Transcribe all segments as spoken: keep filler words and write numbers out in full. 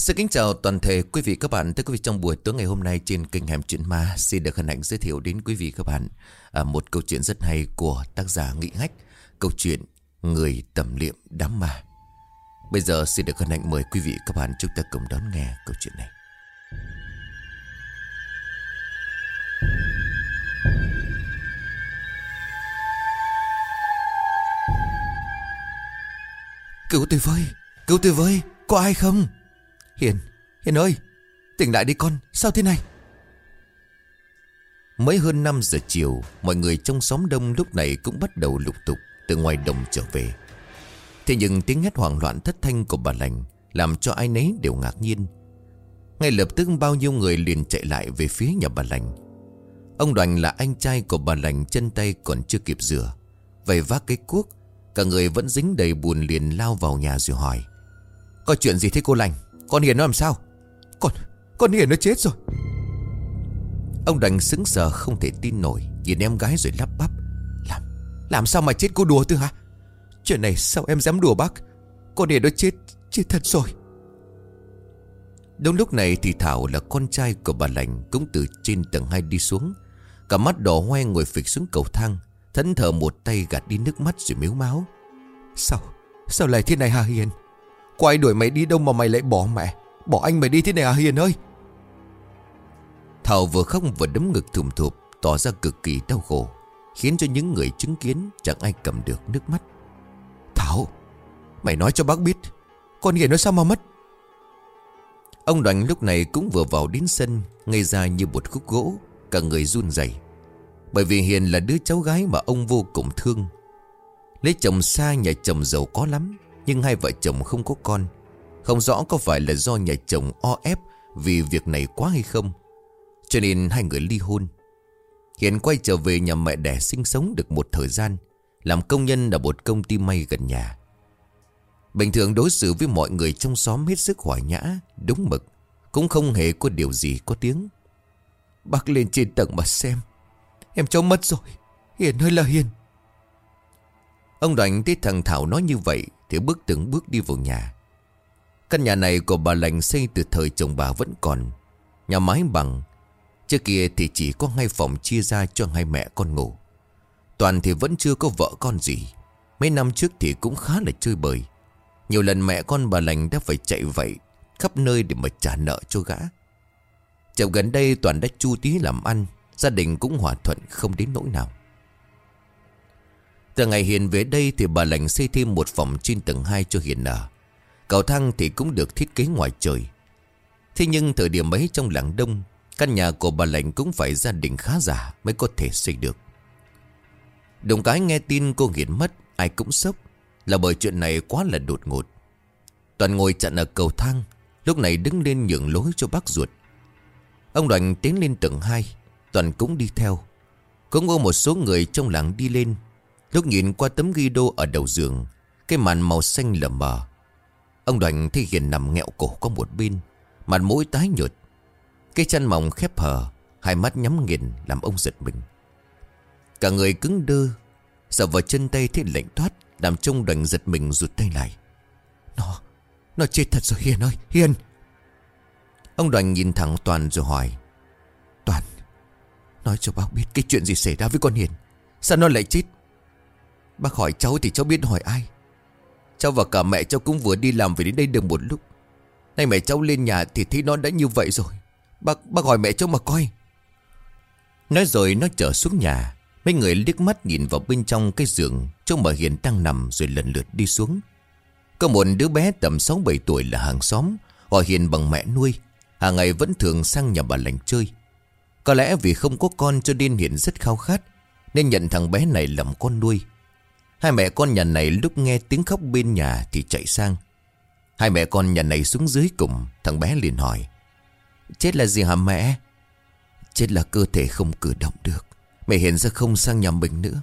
Xin kính chào toàn thể quý vị các bạn. Thưa quý vị, trong buổi tối ngày hôm nay trên kênh Hẻm Chuyện Ma xin được hân hạnh giới thiệu đến quý vị các bạn à, một câu chuyện rất hay của tác giả Nghị Hách. Câu chuyện Người Tầm Liệm Đám Ma. Bây giờ xin được hân hạnh mời quý vị các bạn chúng ta cùng đón nghe câu chuyện này. Cứu tôi với, cứu tôi với, có ai không? Hiền, Hiền ơi, tỉnh lại đi con, sao thế này? Mới hơn năm giờ chiều, mọi người trong xóm đông lúc này cũng bắt đầu lục tục từ ngoài đồng trở về. Thế nhưng tiếng hét hoảng loạn thất thanh của bà lành làm cho ai nấy đều ngạc nhiên. Ngay lập tức bao nhiêu người liền chạy lại về phía nhà bà lành. Ông Đoành là anh trai của bà lành, chân tay còn chưa kịp rửa, vầy vác cái cuốc, cả người vẫn dính đầy bùn, liền lao vào nhà rồi hỏi: Có chuyện gì thế cô lành? Con Hiền nó làm sao? Con, con Hiền nó chết rồi. Ông Đoành sững sờ không thể tin nổi, nhìn em gái rồi lắp bắp: Làm, làm sao mà chết, cô đùa tôi hả? Chuyện này sao em dám đùa bác? Con Hiền nó chết, chết thật rồi. Đúng lúc này thì Thảo là con trai của bà lành cũng từ trên tầng hai đi xuống, cả mắt đỏ hoe ngồi phịch xuống cầu thang, thẫn thờ một tay gạt đi nước mắt rồi mếu máo: Sao, sao lại thế này hả Hiền? Có ai đuổi mày đi đâu mà mày lại bỏ mẹ, bỏ anh mày đi thế này hả Hiền ơi? Thảo vừa khóc vừa đấm ngực thùm thụp, tỏ ra cực kỳ đau khổ, khiến cho những người chứng kiến chẳng ai cầm được nước mắt. Thảo, mày nói cho bác biết, con Hiền nó sao mà mất? Ông Đoành lúc này cũng vừa vào đến sân, ngây ra như một khúc gỗ, cả người run rẩy. Bởi vì Hiền là đứa cháu gái mà ông vô cùng thương. Lấy chồng xa, nhà chồng giàu có lắm, nhưng hai vợ chồng không có con. Không rõ có phải là do nhà chồng o ép vì việc này quá hay không, cho nên hai người ly hôn. Hiền quay trở về nhà mẹ đẻ sinh sống được một thời gian, làm công nhân ở một công ty may gần nhà. Bình thường đối xử với mọi người trong xóm hết sức hòa nhã, đúng mực, cũng không hề có điều gì có tiếng. Bác lên trên tầng mà xem, em cháu mất rồi, Hiền ơi là Hiền. Ông Đoành thấy thằng Thảo nói như vậy thì bước từng bước đi vào nhà. Căn nhà này của bà lành xây từ thời chồng bà vẫn còn, nhà mái bằng. Trước kia thì chỉ có hai phòng chia ra cho hai mẹ con ngủ. Toàn thì vẫn chưa có vợ con gì. Mấy năm trước thì cũng khá là chơi bời. Nhiều lần mẹ con bà lành đã phải chạy vậy khắp nơi để mà trả nợ cho gã. Chợ gần đây Toàn đã chu tí làm ăn, gia đình cũng hòa thuận không đến nỗi nào. Từ ngày Hiền về đây thì bà lành xây thêm một phòng trên tầng hai cho Hiền ở. Cầu thang thì cũng được thiết kế ngoài trời. Thế nhưng thời điểm ấy trong làng đông, căn nhà của bà lành cũng phải gia đình khá giả mới có thể xây được. Đồng cái nghe tin cô Hiền mất, ai cũng sốc, là bởi chuyện này quá là đột ngột. Toàn ngồi chặn ở cầu thang, lúc này đứng lên nhường lối cho bác ruột. Ông Đoành tiến lên tầng hai, Toàn cũng đi theo. Cũng có một số người trong làng đi lên. Lúc nhìn qua tấm ghi đô ở đầu giường, cái màn màu xanh lờ mờ, ông Đoành thấy Hiền nằm nghẹo cổ qua một bên, mặt mũi tái nhợt, cái chân mỏng khép hờ, hai mắt nhắm nghiền làm ông giật mình. Cả người cứng đơ, sợ vào chân tay thấy lạnh toát, làm trông Đoành giật mình rụt tay lại. Nó, nó chết thật rồi Hiền ơi, Hiền. Ông Đoành nhìn thẳng Toàn rồi hỏi: Toàn, nói cho bác biết cái chuyện gì xảy ra với con Hiền, sao nó lại chết? Bác hỏi cháu thì cháu biết hỏi ai. Cháu và cả mẹ cháu cũng vừa đi làm về đến đây được một lúc. Nay mẹ cháu lên nhà thì thấy nó đã như vậy rồi. Bác, bác hỏi mẹ cháu mà coi. Nói rồi nó trở xuống nhà. Mấy người liếc mắt nhìn vào bên trong cái giường chỗ mà Hiền đang nằm rồi lần lượt đi xuống. Có một đứa bé tầm sáu bảy tuổi là hàng xóm, họ Hiền bằng mẹ nuôi, hàng ngày vẫn thường sang nhà bà lành chơi. Có lẽ vì không có con cho nên Hiền rất khao khát, nên nhận thằng bé này làm con nuôi. Hai mẹ con nhà này lúc nghe tiếng khóc bên nhà thì chạy sang. Hai mẹ con nhà này xuống dưới cùng, thằng bé liền hỏi: Chết là gì hả mẹ? Chết là cơ thể không cử động được, mẹ Hiền sẽ không sang nhà mình nữa.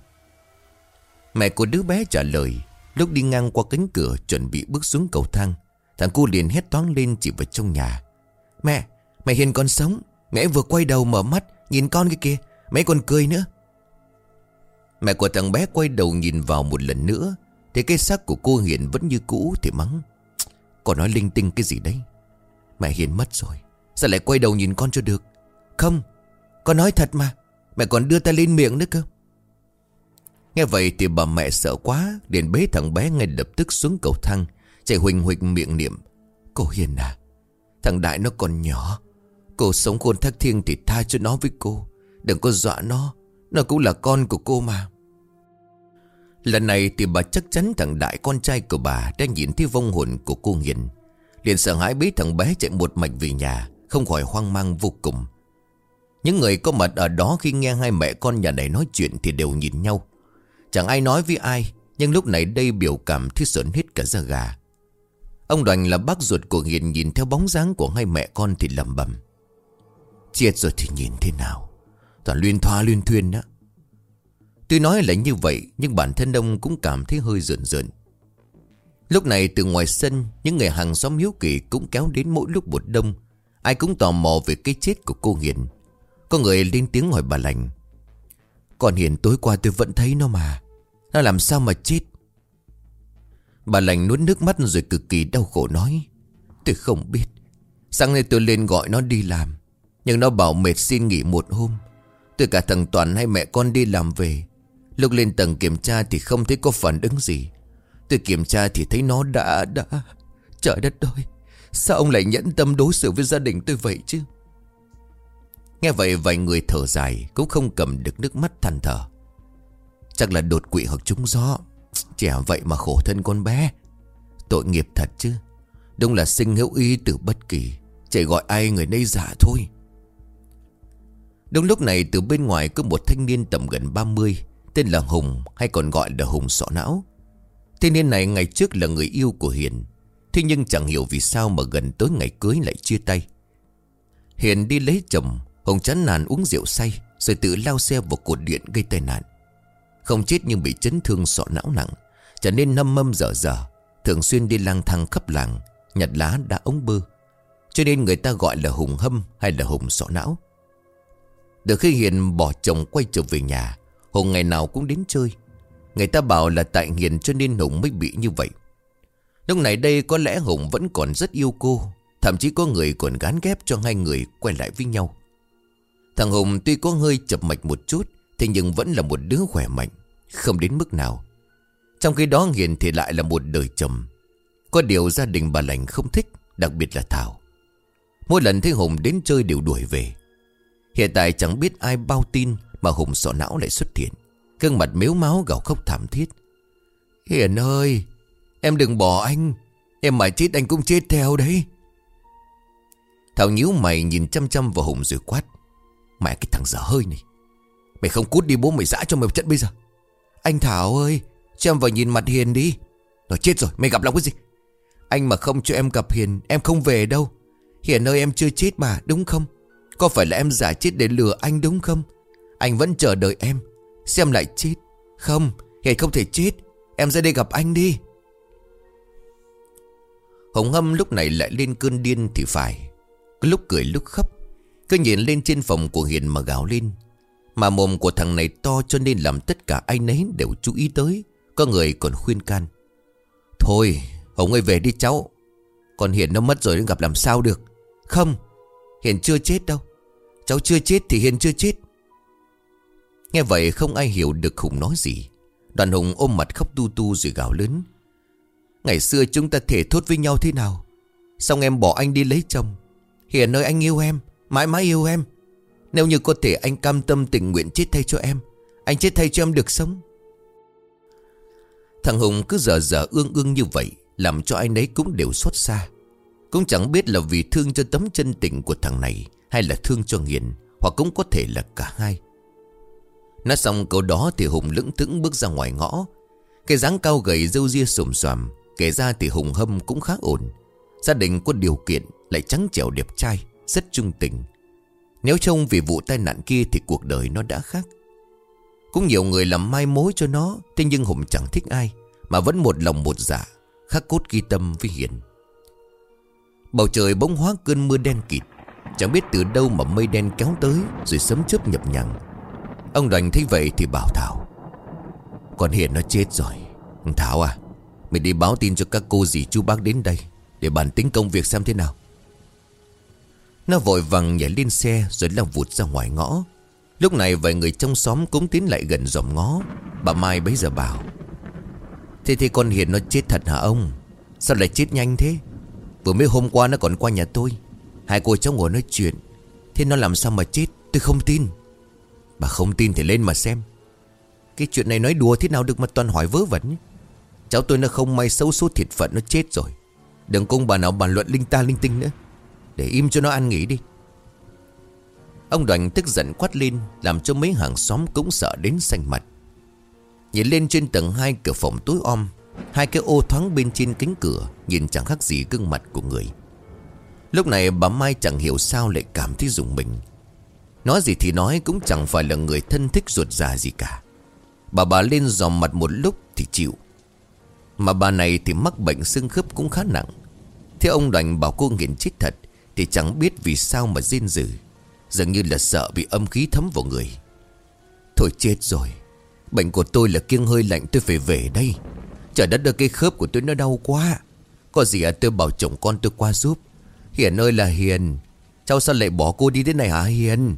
Mẹ của đứa bé trả lời. Lúc đi ngang qua cánh cửa chuẩn bị bước xuống cầu thang, thằng cu liền hét toáng lên chỉ vào trong nhà: Mẹ, mẹ Hiền còn sống. Mẹ vừa quay đầu mở mắt nhìn con cái kia, mẹ còn cười nữa. Mẹ của thằng bé quay đầu nhìn vào một lần nữa, thì cái xác của cô Hiền vẫn như cũ thì mắng: Còn nói linh tinh cái gì đấy? Mẹ Hiền mất rồi, sao lại quay đầu nhìn con cho được? Không, con nói thật mà. Mẹ còn đưa tay lên miệng nữa cơ. Nghe vậy thì bà mẹ sợ quá, liền bế thằng bé ngay lập tức xuống cầu thang, chạy huỳnh huỳnh miệng niệm: Cô Hiền à, thằng Đại nó còn nhỏ, cô sống khôn thác thiêng thì tha cho nó với cô. Đừng có dọa nó, nó cũng là con của cô mà. Lần này thì bà chắc chắn thằng Đại, con trai của bà, đang nhìn thấy vong hồn của cô Hiền, liền sợ hãi bế thằng bé chạy một mạch về nhà, không khỏi hoang mang vô cùng. Những người có mặt ở đó khi nghe hai mẹ con nhà này nói chuyện thì đều nhìn nhau. Chẳng ai nói với ai, nhưng lúc này đây biểu cảm thấy sởn hết cả da gà. Ông Đoành là bác ruột của Hiền nhìn theo bóng dáng của hai mẹ con thì lẩm bẩm: Chết rồi thì nhìn thế nào, toàn luyên thoa luyên thuyên đó. Tuy nói là như vậy, nhưng bản thân ông cũng cảm thấy hơi rợn rợn. Lúc này từ ngoài sân, những người hàng xóm hiếu kỳ cũng kéo đến mỗi lúc một đông. Ai cũng tò mò về cái chết của cô Hiền. Có người lên tiếng hỏi bà Lành: Còn Hiền tối qua tôi vẫn thấy nó mà, nó làm sao mà chết? Bà Lành nuốt nước mắt rồi cực kỳ đau khổ nói: Tôi không biết. Sáng nay tôi lên gọi nó đi làm, nhưng nó bảo mệt xin nghỉ một hôm. Tôi cả thằng Toàn hay mẹ con đi làm về, lúc lên tầng kiểm tra thì không thấy có phản ứng gì. Tôi kiểm tra thì thấy nó đã đã Trời đất ơi, sao ông lại nhẫn tâm đối xử với gia đình tôi vậy chứ? Nghe vậy vài người thở dài, cũng không cầm được nước mắt than thở: Chắc là đột quỵ hoặc trúng gió. Trẻ vậy mà khổ thân con bé, tội nghiệp thật chứ. Đúng là sinh hữu ý từ bất kỳ, chạy gọi ai người nấy giả thôi. Đúng lúc này từ bên ngoài có một thanh niên tầm gần ba mươi, tên là Hùng, hay còn gọi là Hùng sọ não. Thanh niên này ngày trước là người yêu của Hiền, thế nhưng chẳng hiểu vì sao mà gần tới ngày cưới lại chia tay. Hiền đi lấy chồng, Hùng chán nản uống rượu say, rồi tự lao xe vào cột điện gây tai nạn. Không chết nhưng bị chấn thương sọ não nặng, trở nên nâm mâm dở dở, thường xuyên đi lang thang khắp làng, nhặt lá đá ống bơ, cho nên người ta gọi là Hùng Hâm hay là Hùng sọ não. Từ khi Hiền bỏ chồng quay trở về nhà, Hùng ngày nào cũng đến chơi. Người ta bảo là tại Hiền cho nên Hùng mới bị như vậy. Lúc này đây có lẽ Hùng vẫn còn rất yêu cô, thậm chí có người còn gán ghép cho hai người quay lại với nhau. Thằng Hùng tuy có hơi chập mạch một chút, thế nhưng vẫn là một đứa khỏe mạnh, không đến mức nào. Trong khi đó Hiền thì lại là một đời chồng. Có điều gia đình bà Lành không thích, đặc biệt là Thảo. Mỗi lần thấy Hùng đến chơi đều đuổi về. Hiện tại chẳng biết ai bao tin mà Hùng sọ não lại xuất hiện, gương mặt mếu máo gào khóc thảm thiết: Hiền ơi, em đừng bỏ anh, em mà chết anh cũng chết theo đấy. Thảo nhíu mày nhìn chăm chăm vào Hùng rồi quát: Mẹ cái thằng dở hơi này, mày không cút đi bố mày giã cho mày một trận bây giờ. Anh Thảo ơi, cho em vào nhìn mặt Hiền đi. Rồi chết rồi, mày gặp lòng cái gì? Anh mà không cho em gặp Hiền, em không về đâu. Hiền ơi, em chưa chết mà, đúng không? Có phải là em giả chết để lừa anh đúng không? Anh vẫn chờ đợi em, xem lại chết. Không, Hiền không thể chết, em ra đây gặp anh đi. Hồng Hâm lúc này lại lên cơn điên thì phải, cứ lúc cười lúc khóc, cứ nhìn lên trên phòng của Hiền mà gào lên. Mà mồm của thằng này to cho nên làm tất cả ai nấy đều chú ý tới. Có người còn khuyên can: Thôi Hồng ơi, về đi cháu, còn Hiền nó mất rồi nên gặp làm sao được. Không, Hiền chưa chết đâu, cháu chưa chết thì Hiền chưa chết. Nghe vậy không ai hiểu được Hùng nói gì. Đoàn Hùng ôm mặt khóc tu tu rồi gào lớn: Ngày xưa chúng ta thể thốt với nhau thế nào, xong em bỏ anh đi lấy chồng. Hiền ơi, anh yêu em, mãi mãi yêu em. Nếu như có thể anh cam tâm tình nguyện chết thay cho em, anh chết thay cho em được sống. Thằng Hùng cứ dở dở ương ương như vậy, làm cho ai nấy cũng đều xót xa. Cũng chẳng biết là vì thương cho tấm chân tình của thằng này, hay là thương cho Hiền, hoặc cũng có thể là cả hai. Nói xong câu đó thì Hùng lững thững bước ra ngoài ngõ. Cái dáng cao gầy râu ria xồm xoàm, kể ra thì Hùng Hâm cũng khá ổn. Gia đình có điều kiện, lại trắng trẻo đẹp trai, rất trung tình. Nếu trông vì vụ tai nạn kia thì cuộc đời nó đã khác. Cũng nhiều người làm mai mối cho nó, thế nhưng Hùng chẳng thích ai, mà vẫn một lòng một dạ, khắc cốt ghi tâm với Hiền. Bầu trời bỗng hóa cơn mưa đen kịt, chẳng biết từ đâu mà mây đen kéo tới, rồi sấm chớp nhập nhằng. Ông Đoành thấy vậy thì bảo Thảo: Con Hiền nó chết rồi. Thảo à, mày đi báo tin cho các cô dì chú bác đến đây, để bàn tính công việc xem thế nào. Nó vội vàng nhảy lên xe rồi lao vụt ra ngoài ngõ. Lúc này vài người trong xóm cũng tiến lại gần dòm ngó. Bà Mai bấy giờ bảo: Thế thì con Hiền nó chết thật hả ông? Sao lại chết nhanh thế? Vừa mới hôm qua nó còn qua nhà tôi, hai cô cháu ngồi nói chuyện. Thế nó làm sao mà chết? Tôi không tin. Bà không tin thì lên mà xem. Cái chuyện này nói đùa thế nào được mà toàn hỏi vớ vẩn. Cháu tôi nó không may xấu số thiệt phận, nó chết rồi. Đừng cùng bà nào bàn luận linh ta linh tinh nữa. Để im cho nó ăn nghỉ đi. Ông Đoành tức giận quát lên, làm cho mấy hàng xóm cũng sợ đến xanh mặt. Nhìn lên trên tầng hai, cửa phòng tối om, hai cái ô thoáng bên trên cánh cửa, nhìn chẳng khác gì gương mặt của người. Lúc này bà Mai chẳng hiểu sao lại cảm thấy rùng mình. Nói gì thì nói, cũng chẳng phải là người thân thích ruột già gì cả. Bà bà lên dòm mặt một lúc thì chịu. Mà bà này thì mắc bệnh xương khớp cũng khá nặng. Thế ông Đoành bảo cô nghiện chết thật thì chẳng biết vì sao mà rên rỉ, dường như là sợ bị âm khí thấm vào người. Thôi chết rồi, bệnh của tôi là kiêng hơi lạnh, tôi phải về đây. Trời đất ơi, cái khớp của tôi nó đau quá. Có gì à, tôi bảo chồng con tôi qua giúp. Hiền ơi là Hiền, cháu sao lại bỏ cô đi thế này hả Hiền?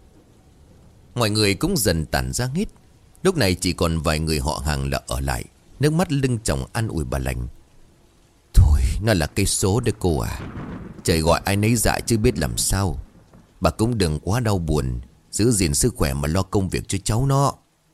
Mọi người cũng dần tản ra hết. Lúc này chỉ còn vài người họ hàng là ở lại, nước mắt lưng tròng an ủi bà lành. Thôi, nó là cái số đấy cô à. Trời gọi ai nấy dạ chứ biết làm sao. Bà cũng đừng quá đau buồn, giữ gìn sức khỏe mà lo công việc cho cháu nó.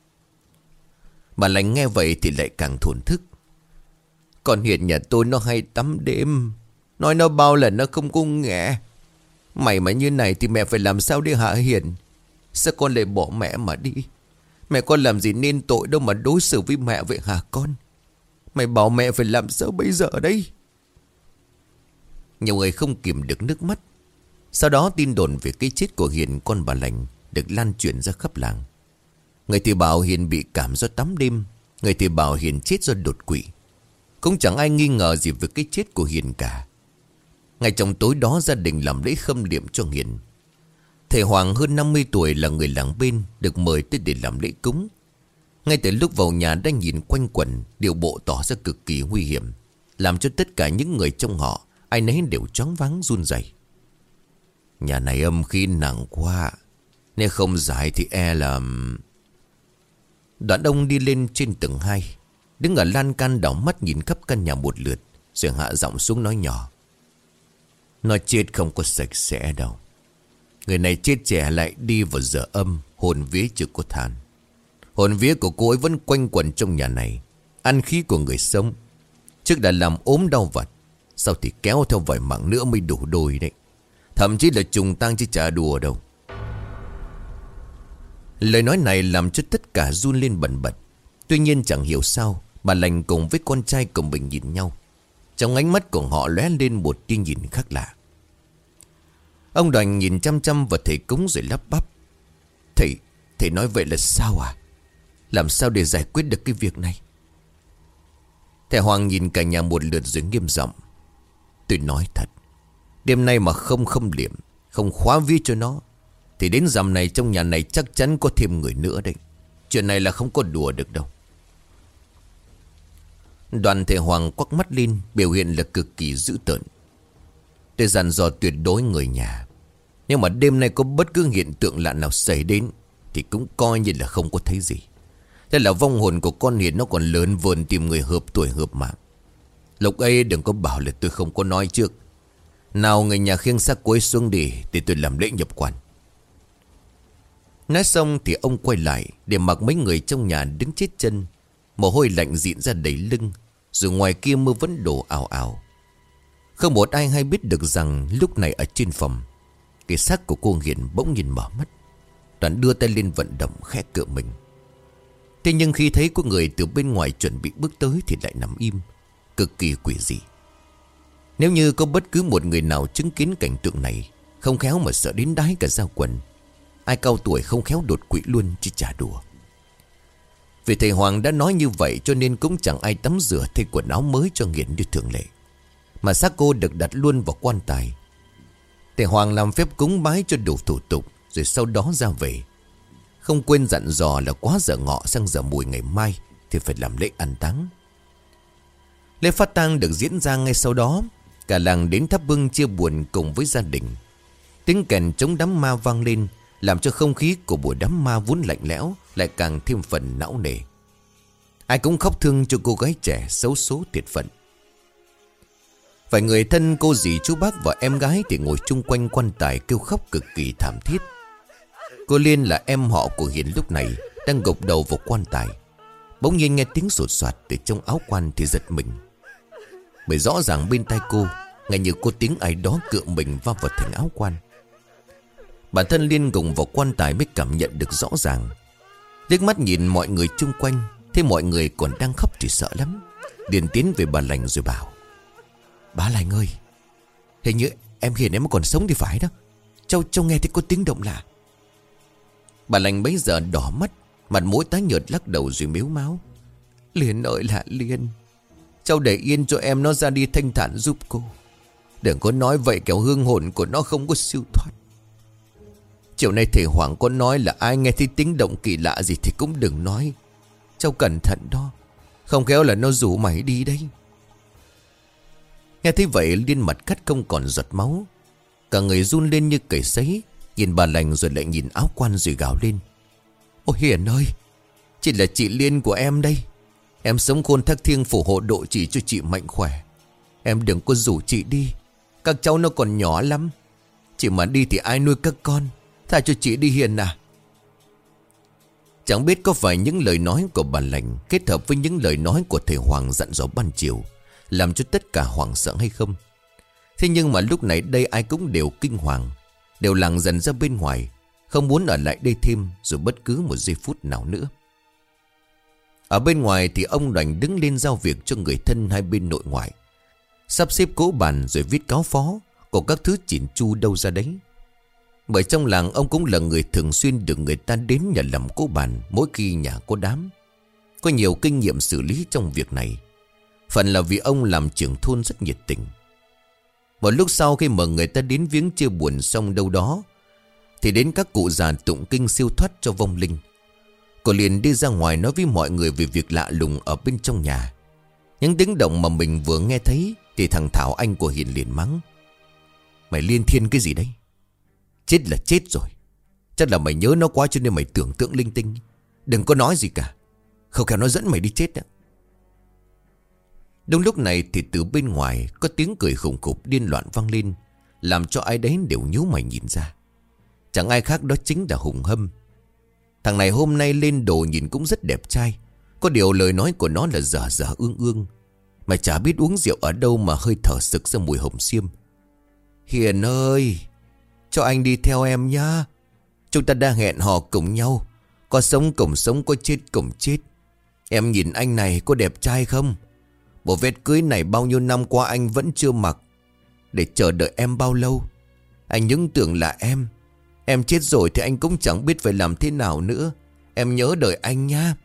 Bà lành nghe vậy thì lại càng thổn thức. Con Hiền nhà tôi nó hay tắm đêm, nói nó bao lần nó không có nghe. Mày mà như này thì mẹ phải làm sao đi hả Hiền? Sao con lại bỏ mẹ mà đi? Mẹ con làm gì nên tội đâu mà đối xử với mẹ vậy hả con? Mày bảo mẹ phải làm sao bây giờ đây? Nhiều người không kìm được nước mắt. Sau đó tin đồn về cái chết của Hiền con bà lành được lan truyền ra khắp làng. Người thì bảo Hiền bị cảm do tắm đêm, người thì bảo Hiền chết do đột quỵ. Cũng chẳng ai nghi ngờ gì về cái chết của Hiền cả. Ngày trong tối đó, gia đình làm lễ khâm liệm cho Hiền. Thầy Hoàng hơn năm mươi tuổi là người làng bên, được mời tới để làm lễ cúng. Ngay từ lúc vào nhà đã nhìn quanh quẩn, điệu bộ tỏ ra cực kỳ nguy hiểm, làm cho tất cả những người trong họ ai nấy đều choáng váng run rẩy. Nhà này âm khí nặng quá, nếu không giải thì e là... Đoạn ông đi lên trên tầng hai, đứng ở lan can đảo mắt nhìn khắp căn nhà một lượt, rồi hạ giọng xuống nói nhỏ. Nó chết không có sạch sẽ đâu. Người này chết trẻ lại đi vào giờ âm, hồn vía chưa có than. Hồn vía của cô ấy vẫn quanh quẩn trong nhà này, ăn khí của người sống. Trước đã làm ốm đau vật, sau thì kéo theo vài mạng nữa mới đủ đôi đấy. Thậm chí là trùng tang chứ chả đùa đâu. Lời nói này làm cho tất cả run lên bần bật. Tuy nhiên chẳng hiểu sao bà lành cùng với con trai của mình nhìn nhau, trong ánh mắt của họ lóe lên một tia nhìn khác lạ. Ông Đoành nhìn chăm chăm vào thầy cúng rồi lắp bắp. Thầy, thầy nói vậy là sao à? Làm sao để giải quyết được cái việc này? Thầy Hoàng nhìn cả nhà một lượt rồi nghiêm giọng. Tôi nói thật, đêm nay mà không khâm liệm, không khóa vía cho nó, thì đến dằm này trong nhà này chắc chắn có thêm người nữa đấy. Chuyện này là không có đùa được đâu. Đoàn thầy Hoàng quắc mắt lên, biểu hiện là cực kỳ dữ tợn. Tôi dặn dò tuyệt đối người nhà, nhưng mà đêm nay có bất cứ hiện tượng lạ nào xảy đến thì cũng coi như là không có thấy gì. Thế là vong hồn của con Hiền nó còn lớn vườn tìm người hợp tuổi hợp mạng. Lúc ấy đừng có bảo là tôi không có nói trước. Nào người nhà khiêng xác cô ấy xuống đi thì tôi làm lễ nhập quan. Nói xong thì ông quay lại để mặc mấy người trong nhà đứng chết chân. Mồ hôi lạnh dịn ra đầy lưng, rồi ngoài kia mưa vẫn đổ ào ào. Không một ai hay biết được rằng lúc này ở trên phòng, cái xác của cô Hiền bỗng nhìn mở mắt. Đoàn đưa tay lên vận động khẽ cựa mình. Thế nhưng khi thấy có người từ bên ngoài chuẩn bị bước tới thì lại nằm im, cực kỳ quỷ dị. Nếu như có bất cứ một người nào chứng kiến cảnh tượng này, không khéo mà sợ đến đái cả da quần. Ai cao tuổi không khéo đột quỵ luôn chứ chả đùa. Vì thầy Hoàng đã nói như vậy cho nên cũng chẳng ai tắm rửa thay quần áo mới cho Hiền như thường lệ, mà xác cô được đặt luôn vào quan tài. Thầy Hoàng làm phép cúng bái cho đủ thủ tục, rồi sau đó ra về. Không quên dặn dò là quá giờ ngọ sang giờ mùi ngày mai thì phải làm lễ an táng. Lễ phát tang được diễn ra ngay sau đó. Cả làng đến thắp hương chia buồn cùng với gia đình. Tiếng kèn chống đám ma vang lên, làm cho không khí của buổi đám ma vốn lạnh lẽo lại càng thêm phần não nề. Ai cũng khóc thương cho cô gái trẻ xấu số tuyệt phận. Vài người thân cô dì chú bác và em gái thì ngồi chung quanh quan tài kêu khóc cực kỳ thảm thiết. Cô Liên là em họ của Hiền lúc này đang gục đầu vào quan tài. Bỗng nhiên nghe tiếng sột soạt từ trong áo quan thì giật mình. Bởi rõ ràng bên tai cô nghe như có tiếng ai đó cựa mình va vào thành áo quan. Bản thân Liên gục vào quan tài mới cảm nhận được rõ ràng. Liếc mắt nhìn mọi người chung quanh, thấy mọi người còn đang khóc thì sợ lắm. Liền tiến về bà Lành rồi bảo: "Bà Lành ơi, hình như em Hiền em còn sống thì phải đó. Cháu, cháu nghe thấy có tiếng động lạ." Bà Lành bấy giờ đỏ mắt, mặt mũi tái nhợt lắc đầu rồi mếu máo: "Liên ơi là Liên, cháu để yên cho em nó ra đi thanh thản giúp cô. Đừng có nói vậy kẻo hương hồn của nó không có siêu thoát. Chiều nay thầy Hoàng có nói là ai nghe thấy tiếng động kỳ lạ gì thì cũng đừng nói. Cháu cẩn thận đó, không khéo là nó rủ mày đi đấy." Nghe thấy vậy Liên mặt cắt không còn giọt máu, cả người run lên như cầy sấy, nhìn bà Lành rồi lại nhìn áo quan rồi gào lên: "Ôi Hiền ơi, chị là chị Liên của em đây. Em sống khôn thác thiêng phù hộ độ chỉ cho chị mạnh khỏe. Em đừng có rủ chị đi, các cháu nó còn nhỏ lắm. Chị mà đi thì ai nuôi các con, tha cho chị đi Hiền à." Chẳng biết có phải những lời nói của bà Lành kết hợp với những lời nói của thầy Hoàng dặn dò ban chiều làm cho tất cả hoảng sợ hay không. Thế nhưng mà lúc này đây ai cũng đều kinh hoàng, đều lảng dần ra bên ngoài, không muốn ở lại đây thêm dù bất cứ một giây phút nào nữa. Ở bên ngoài thì ông Đoành đứng lên giao việc cho người thân hai bên nội ngoại, sắp xếp cỗ bàn rồi viết cáo phó, của các thứ chỉn chu đâu ra đấy. Bởi trong làng ông cũng là người thường xuyên được người ta đến nhà làm cỗ bàn mỗi khi nhà có đám, có nhiều kinh nghiệm xử lý trong việc này. Phần là vì ông làm trưởng thôn rất nhiệt tình. Một lúc sau khi mà người ta đến viếng chia buồn xong đâu đó, thì đến các cụ già tụng kinh siêu thoát cho vong linh. Cô liền đi ra ngoài nói với mọi người về việc lạ lùng ở bên trong nhà. Những tiếng động mà mình vừa nghe thấy thì thằng Thảo anh của Hiền liền mắng: "Mày liên thiên cái gì đấy? Chết là chết rồi, chắc là mày nhớ nó quá cho nên mày tưởng tượng linh tinh. Đừng có nói gì cả, không khéo nó dẫn mày đi chết đó." Đúng lúc này thì từ bên ngoài có tiếng cười khủng khục điên loạn vang lên, làm cho ai đấy đều nhíu mày nhìn ra. Chẳng ai khác đó chính là Hùng Hâm. Thằng này hôm nay lên đồ nhìn cũng rất đẹp trai, có điều lời nói của nó là dở dở ương ương. Mà chả biết uống rượu ở đâu mà hơi thở sực ra mùi hồng xiêm. "Hiền ơi, cho anh đi theo em nhá. Chúng ta đã hẹn hò cùng nhau, có sống cùng sống, có chết cùng chết. Em nhìn anh này có đẹp trai không? Bộ vest cưới này bao nhiêu năm qua anh vẫn chưa mặc. Để chờ đợi em bao lâu? Anh những tưởng là em Em chết rồi thì anh cũng chẳng biết phải làm thế nào nữa. Em nhớ đợi anh nha."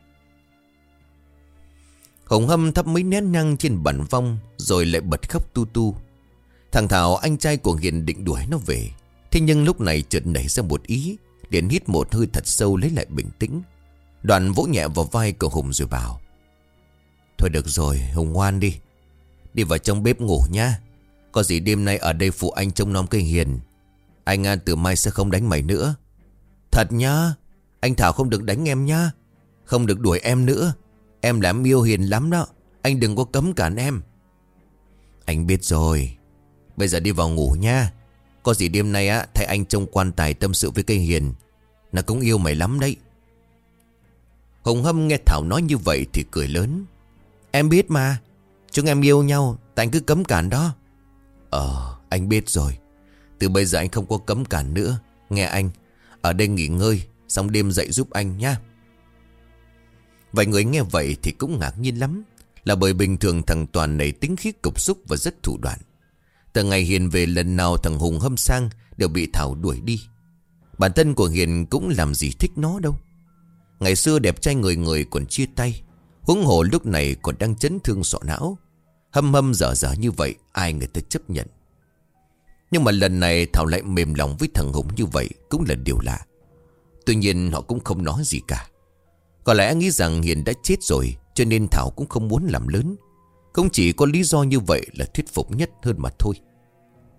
Hồng Hâm thắp mấy nén nhang trên bàn vong rồi lại bật khóc tu tu. Thằng Thảo anh trai của Hiền định đuổi nó về, thế nhưng lúc này chợt nảy ra một ý, liền hít một hơi thật sâu lấy lại bình tĩnh. Đoạn vỗ nhẹ vào vai của Hùng rồi bảo: "Thôi được rồi Hùng, ngoan đi, đi vào trong bếp ngủ nha. Có gì đêm nay ở đây phụ anh trông nom cái Hiền. Anh à, từ mai sẽ không đánh mày nữa. Thật nhá, anh Thảo không được đánh em nhá, không được đuổi em nữa. Em là em yêu Hiền lắm đó, anh đừng có cấm cản em." "Anh biết rồi, bây giờ đi vào ngủ nha. Có gì đêm nay á thay anh trông quan tài tâm sự với cây Hiền, nó cũng yêu mày lắm đấy." Hùng Hâm nghe Thảo nói như vậy thì cười lớn: "Em biết mà, chúng em yêu nhau, tại anh cứ cấm cản đó." "Ờ, anh biết rồi. Từ bây giờ anh không có cấm cản nữa. Nghe anh, ở đây nghỉ ngơi, xong đêm dậy giúp anh nhá." Vài người nghe vậy thì cũng ngạc nhiên lắm, là bởi bình thường thằng Toàn này tính khí cục xúc và rất thủ đoạn. Từ ngày Hiền về lần nào thằng Hùng Hâm sang đều bị Thảo đuổi đi. Bản thân của Hiền cũng làm gì thích nó đâu. Ngày xưa đẹp trai người người còn chia tay, huống hồ lúc này còn đang chấn thương sọ não. Hâm hâm dở dở như vậy ai người ta chấp nhận. Nhưng mà lần này Thảo lại mềm lòng với thằng Hùng như vậy cũng là điều lạ. Tuy nhiên họ cũng không nói gì cả. Có lẽ nghĩ rằng Hiền đã chết rồi cho nên Thảo cũng không muốn làm lớn. Cũng chỉ có lý do như vậy là thuyết phục nhất hơn mà thôi.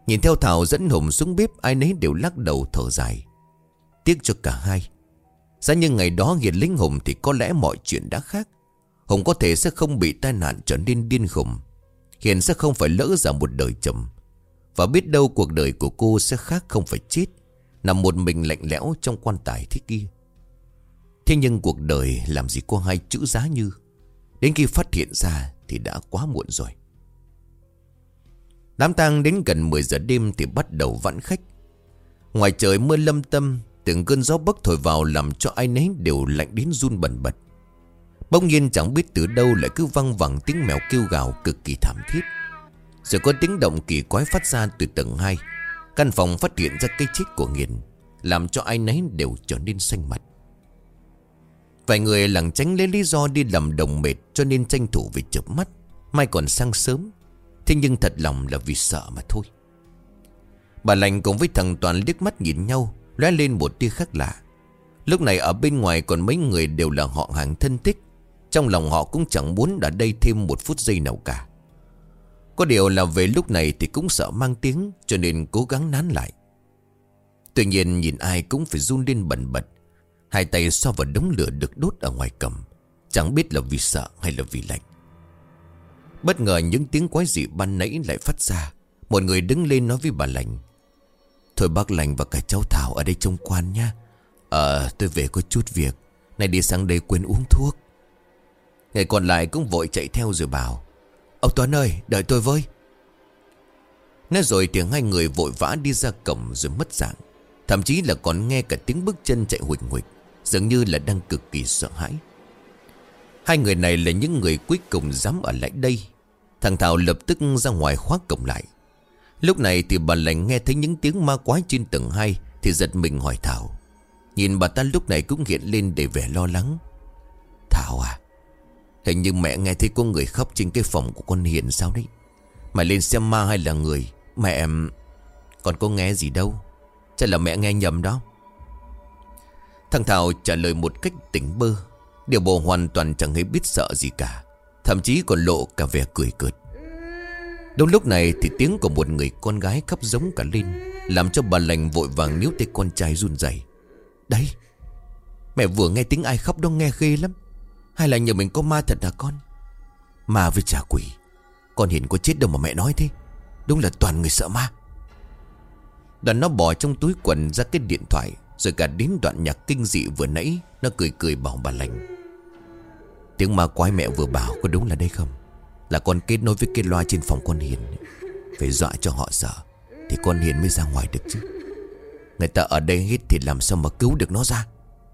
Nhìn theo Thảo dẫn Hùng xuống bếp, ai nấy đều lắc đầu thở dài. Tiếc cho cả hai. Giá như ngày đó Hiền lính Hùng thì có lẽ mọi chuyện đã khác. Hùng có thể sẽ không bị tai nạn trở nên điên khùng. Hiền sẽ không phải lỡ dở một đời chồng. Và biết đâu cuộc đời của cô sẽ khác, không phải chết nằm một mình lạnh lẽo trong quan tài thế kia. Thế nhưng cuộc đời làm gì có hai chữ giá như. Đến khi phát hiện ra thì đã quá muộn rồi. Đám tang đến gần mười giờ đêm thì bắt đầu vãn khách. Ngoài trời mưa lâm tâm, từng cơn gió bấc thổi vào làm cho ai nấy đều lạnh đến run bần bật. Bỗng nhiên chẳng biết từ đâu lại cứ văng vẳng tiếng mèo kêu gào cực kỳ thảm thiết. Rồi có tiếng động kỳ quái phát ra từ tầng hai. Căn phòng phát hiện ra cái chết của Nghiền, làm cho ai nấy đều trở nên xanh mặt. Vài người lảng tránh lấy lý do đi làm đồng mệt cho nên tranh thủ về chợp mắt. Mai còn sang sớm. Thế nhưng thật lòng là vì sợ mà thôi. Bà Lành cùng với thằng Toàn liếc mắt nhìn nhau, lóe lên một tia khác lạ. Lúc này ở bên ngoài còn mấy người đều là họ hàng thân thích. Trong lòng họ cũng chẳng muốn ở đây thêm một phút giây nào cả. Có điều là về lúc này thì cũng sợ mang tiếng, cho nên cố gắng nán lại. Tuy nhiên nhìn ai cũng phải run lên bần bật. Hai tay xoa vào đống lửa được đốt ở ngoài cầm, chẳng biết là vì sợ hay là vì lạnh. Bất ngờ những tiếng quái dị ban nãy lại phát ra. Một người đứng lên nói với bà Lành: Thôi bác Lành và cả cháu Thảo ở đây trông quan nha. Ờ tôi về có chút việc, này đi sang đây quên uống thuốc. Người còn lại cũng vội chạy theo rồi bảo: Ông Tuấn ơi đợi tôi với. Nói rồi tiếng hai người vội vã đi ra cổng rồi mất dạng. Thậm chí là còn nghe cả tiếng bước chân chạy huỵch huỵch, dường như là đang cực kỳ sợ hãi. Hai người này là những người cuối cùng dám ở lại đây. Thằng Thảo lập tức ra ngoài khóa cổng lại. Lúc này thì bà Lành nghe thấy những tiếng ma quái trên tầng hai thì giật mình hỏi Thảo. Nhìn bà ta lúc này cũng hiện lên để vẻ lo lắng. Thảo à, hình như mẹ nghe thấy có người khóc trên cái phòng của con Hiền sao đấy. Mày lên xem ma hay là người? Mẹ... Còn có nghe gì đâu. Chắc là mẹ nghe nhầm đó. Thằng Thảo trả lời một cách tỉnh bơ. Điều bộ hoàn toàn chẳng hề biết sợ gì cả, thậm chí còn lộ cả vẻ cười cợt. Đúng lúc này thì tiếng của một người con gái khóc giống cả lên, làm cho bà Lành vội vàng níu tay con trai run rẩy. Đấy, mẹ vừa nghe tiếng ai khóc đó, nghe ghê lắm. Hay là nhờ mình có ma thật hả con? Ma với trả quỷ, con Hiền có chết đâu mà mẹ nói thế. Đúng là toàn người sợ ma. Đoạn nó bỏ trong túi quần ra cái điện thoại, rồi cả đến đoạn nhạc kinh dị vừa nãy, nó cười cười bảo bà Lành: Tiếng ma quái mẹ vừa bảo có đúng là đây không? Là con kết nối với cái loa trên phòng con Hiền. Phải dọa cho họ sợ thì con Hiền mới ra ngoài được chứ. Người ta ở đây hết thì làm sao mà cứu được nó ra.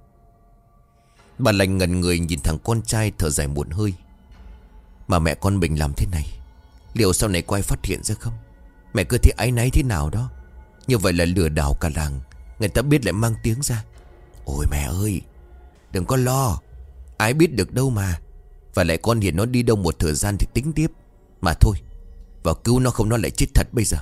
Bà Lành ngẩn người nhìn thằng con trai thở dài một hơi. Mà mẹ con mình làm thế này, liệu sau này có ai phát hiện ra không? Mẹ cứ thấy áy náy thế nào đó. Như vậy là lừa đảo cả làng, người ta biết lại mang tiếng ra. Ôi mẹ ơi, đừng có lo, ai biết được đâu mà. Và lại con Hiền nó đi đâu một thời gian thì tính tiếp. Mà thôi, vào cứu nó không nó lại chết thật bây giờ.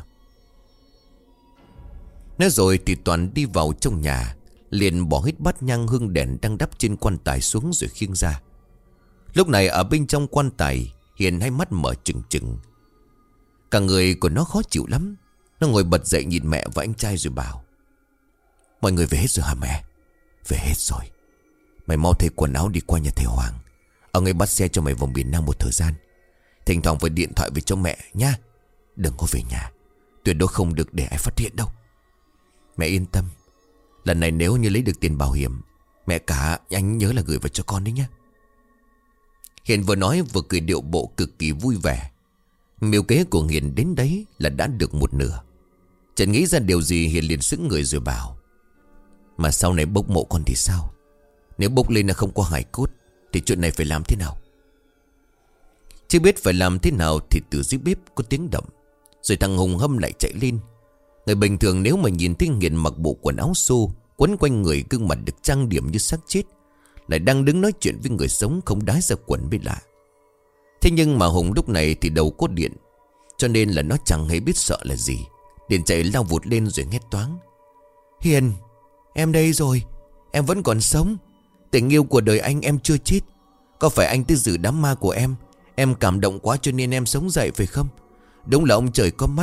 Nói rồi thì Toàn đi vào trong nhà, liền bỏ hết bát nhang hương đèn đang đắp trên quan tài xuống rồi khiêng ra. Lúc này ở bên trong quan tài, Hiền hai mắt mở trừng trừng. Cả người của nó khó chịu lắm. Nó ngồi bật dậy nhìn mẹ và anh trai rồi bảo: Mọi người về hết rồi hả mẹ? Về hết rồi. Mày mau thay quần áo đi qua nhà thầy Hoàng. Ông ấy bắt xe cho mày vào miền Nam một thời gian. Thỉnh thoảng phải điện thoại về cho mẹ nha. Đừng có về nhà, tuyệt đối không được để ai phát hiện đâu. Mẹ yên tâm, lần này nếu như lấy được tiền bảo hiểm, mẹ cả anh nhớ là gửi vào cho con đấy nhé. Hiền vừa nói vừa cười điệu bộ cực kỳ vui vẻ. Mưu kế của Hiền đến đấy là đã được một nửa. Chẳng nghĩ ra điều gì, Hiền liền sững người rồi bảo: Mà sau này bốc mộ con thì sao? Nếu bốc lên là không có hài cốt thì chuyện này phải làm thế nào? Chưa biết phải làm thế nào thì từ dưới bếp có tiếng động. Rồi thằng Hùng Hâm lại chạy lên. Người bình thường nếu mà nhìn thấy Hiền mặc bộ quần áo xô, quấn quanh người gương mặt được trang điểm như xác chết, lại đang đứng nói chuyện với người sống không đái ra quần mới lạ. Thế nhưng mà Hùng lúc này thì đầu có điện, cho nên là nó chẳng hề biết sợ là gì. Điện chạy lao vụt lên rồi hét toáng: Hiền, em đây rồi, em vẫn còn sống. Tình yêu của đời anh em chưa chết. Có phải anh tới giữ đám ma của em? Em cảm động quá cho nên em sống dậy phải không? Đúng là ông trời có mắt.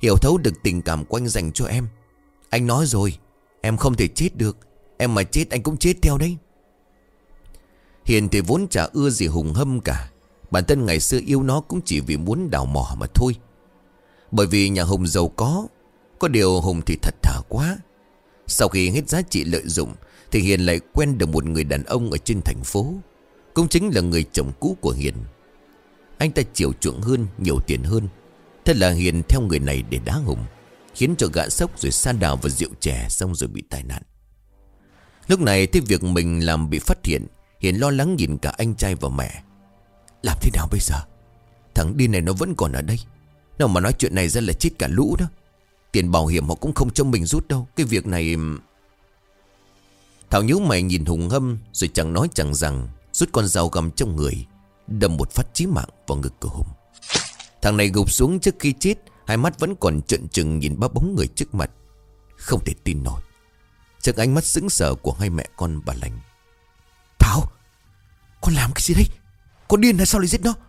hiểu thấu được tình cảm của anh dành cho em. Anh nói rồi, em không thể chết được. Em mà chết anh cũng chết theo đấy. Hiền thì vốn chả ưa gì Hùng Hâm cả. Bản thân ngày xưa yêu nó cũng chỉ vì muốn đào mỏ mà thôi. Bởi vì nhà Hùng giàu có. Có điều Hùng thì thật thà quá. Sau khi hết giá trị lợi dụng thì Hiền lại quen được một người đàn ông ở trên thành phố. Cũng chính là người chồng cũ của Hiền. Anh ta chiều chuộng hơn, nhiều tiền hơn. Thế là Hiền theo người này để đá Hùng, khiến cho gã sốc rồi sa đào vào rượu chè, xong rồi bị tai nạn. Lúc này thấy việc mình làm bị phát hiện, Hiền lo lắng nhìn cả anh trai và mẹ. Làm thế nào bây giờ? Thằng điên này nó vẫn còn ở đây. Nào mà nói chuyện này ra là chết cả lũ đó. Tiền bảo hiểm họ cũng không cho mình rút đâu. Cái việc này... Thảo nhíu mày nhìn Hùng Hâm rồi chẳng nói chẳng rằng, rút con dao găm trong người, đâm một phát chí mạng vào ngực của Hùng. Thằng này gục xuống trước khi chết, hai mắt vẫn còn trợn trừng nhìn ba bóng người trước mặt. Không thể tin nổi trước ánh mắt sững sờ của hai mẹ con bà Lành. Thảo, con làm cái gì đấy? Con điên hay sao lại giết nó?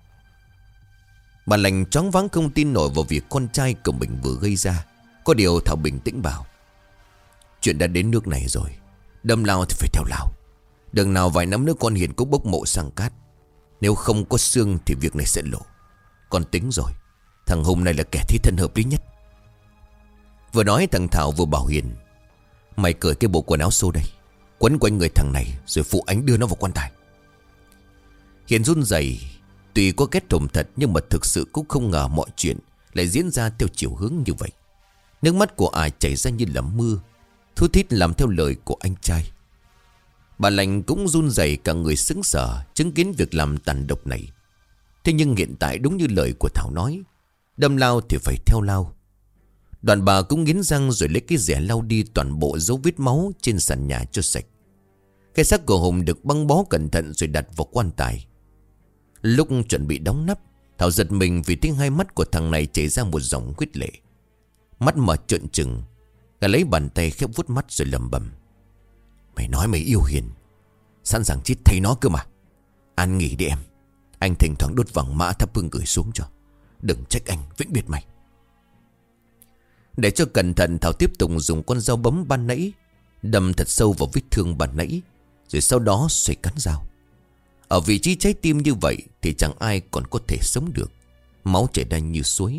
Bà Lành choáng váng không tin nổi vào việc con trai của mình vừa gây ra. Có điều Thảo bình tĩnh bảo, chuyện đã đến nước này rồi, đâm lao thì phải theo lao. Đừng nào vài năm nữa con Hiền cũng bốc mộ sang cát. Nếu không có xương thì việc này sẽ lộ. Con tính rồi, thằng Hùng này là kẻ thi thân hợp lý nhất. Vừa nói thằng Thảo vừa bảo Hiền, mày cởi cái bộ quần áo xô đây, quấn quanh người thằng này rồi phụ ánh đưa nó vào quan tài. Hiền run rẩy. Tuy có kết thùng thật nhưng mà thực sự cũng không ngờ mọi chuyện lại diễn ra theo chiều hướng như vậy. Nước mắt của ai chảy ra như là mưa, thút thít làm theo lời của anh trai. Bà Lành cũng run rẩy cả người sững sờ chứng kiến việc làm tàn độc này. Thế nhưng hiện tại đúng như lời của Thảo nói, đâm lao thì phải theo lao. Đoàn bà cũng nghiến răng rồi lấy cái rẻ lau đi toàn bộ dấu vết máu trên sàn nhà cho sạch. Cái xác của Hùng được băng bó cẩn thận rồi đặt vào quan tài. Lúc chuẩn bị đóng nắp, Thảo giật mình vì tiếng hai mắt của thằng này chảy ra một dòng huyết lệ. Mắt mở trợn trừng, gã lấy bàn tay khép vuốt mắt rồi lẩm bẩm. Mày nói mày yêu Hiền, sẵn sàng chết thay nó cơ mà. An nghỉ đi em, anh thỉnh thoảng đốt vàng mã thắp hương gửi xuống cho. Đừng trách anh vĩnh biệt mày. Để cho cẩn thận, Thảo tiếp tục dùng con dao bấm ban nãy đâm thật sâu vào vết thương ban nãy, rồi sau đó xoay cán dao. Ở vị trí trái tim như vậy thì chẳng ai còn có thể sống được. Máu chảy ra như suối.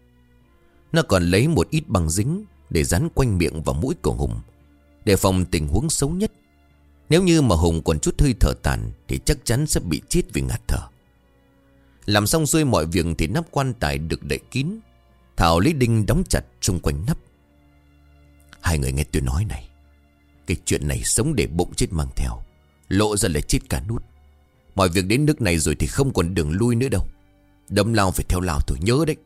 Nó còn lấy một ít băng dính để dán quanh miệng và mũi của Hùng, để phòng tình huống xấu nhất. Nếu như mà Hùng còn chút hơi thở tàn thì chắc chắn sẽ bị chết vì ngạt thở. Làm xong xuôi mọi việc thì nắp quan tài được đậy kín. Thảo lấy đinh đóng chặt xung quanh nắp. Hai người nghe tôi nói này, cái chuyện này sống để bụng chết mang theo, lộ ra là chết cả nút. Mọi việc đến nước này rồi thì không còn đường lui nữa đâu. Đâm lao phải theo lao thôi, nhớ đấy.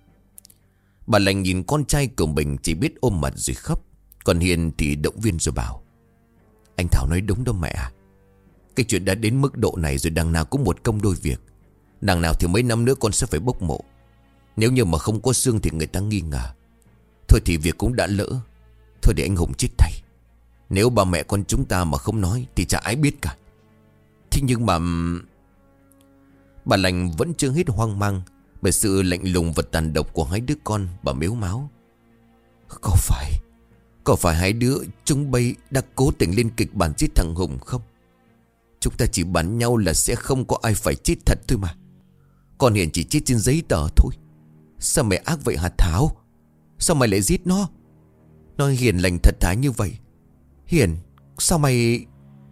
Bà Lành nhìn con trai của mình chỉ biết ôm mặt rồi khóc. Còn Hiền thì động viên rồi bảo, anh Thảo nói đúng đó mẹ à. Cái chuyện đã đến mức độ này rồi, đằng nào cũng một công đôi việc. Đằng nào thì mấy năm nữa con sẽ phải bốc mộ. Nếu như mà không có xương thì người ta nghi ngờ. Thôi thì việc cũng đã lỡ. Thôi để anh Hùng chết thay. Nếu ba mẹ con chúng ta mà không nói thì chả ai biết cả. Thế nhưng mà... Bà Lành vẫn chưa hết hoang mang bởi sự lạnh lùng và tàn độc của hai đứa con. Bà mếu máo, Có phải Có phải hai đứa chúng bay đã cố tình lên kịch bản giết thằng Hùng không? Chúng ta chỉ bắn nhau là sẽ không có ai phải chết thật thôi mà. Con Hiền chỉ chết trên giấy tờ thôi. Sao mày ác vậy hả Thảo? Sao mày lại giết nó? Nó hiền lành thật thà như vậy. Hiền, sao mày...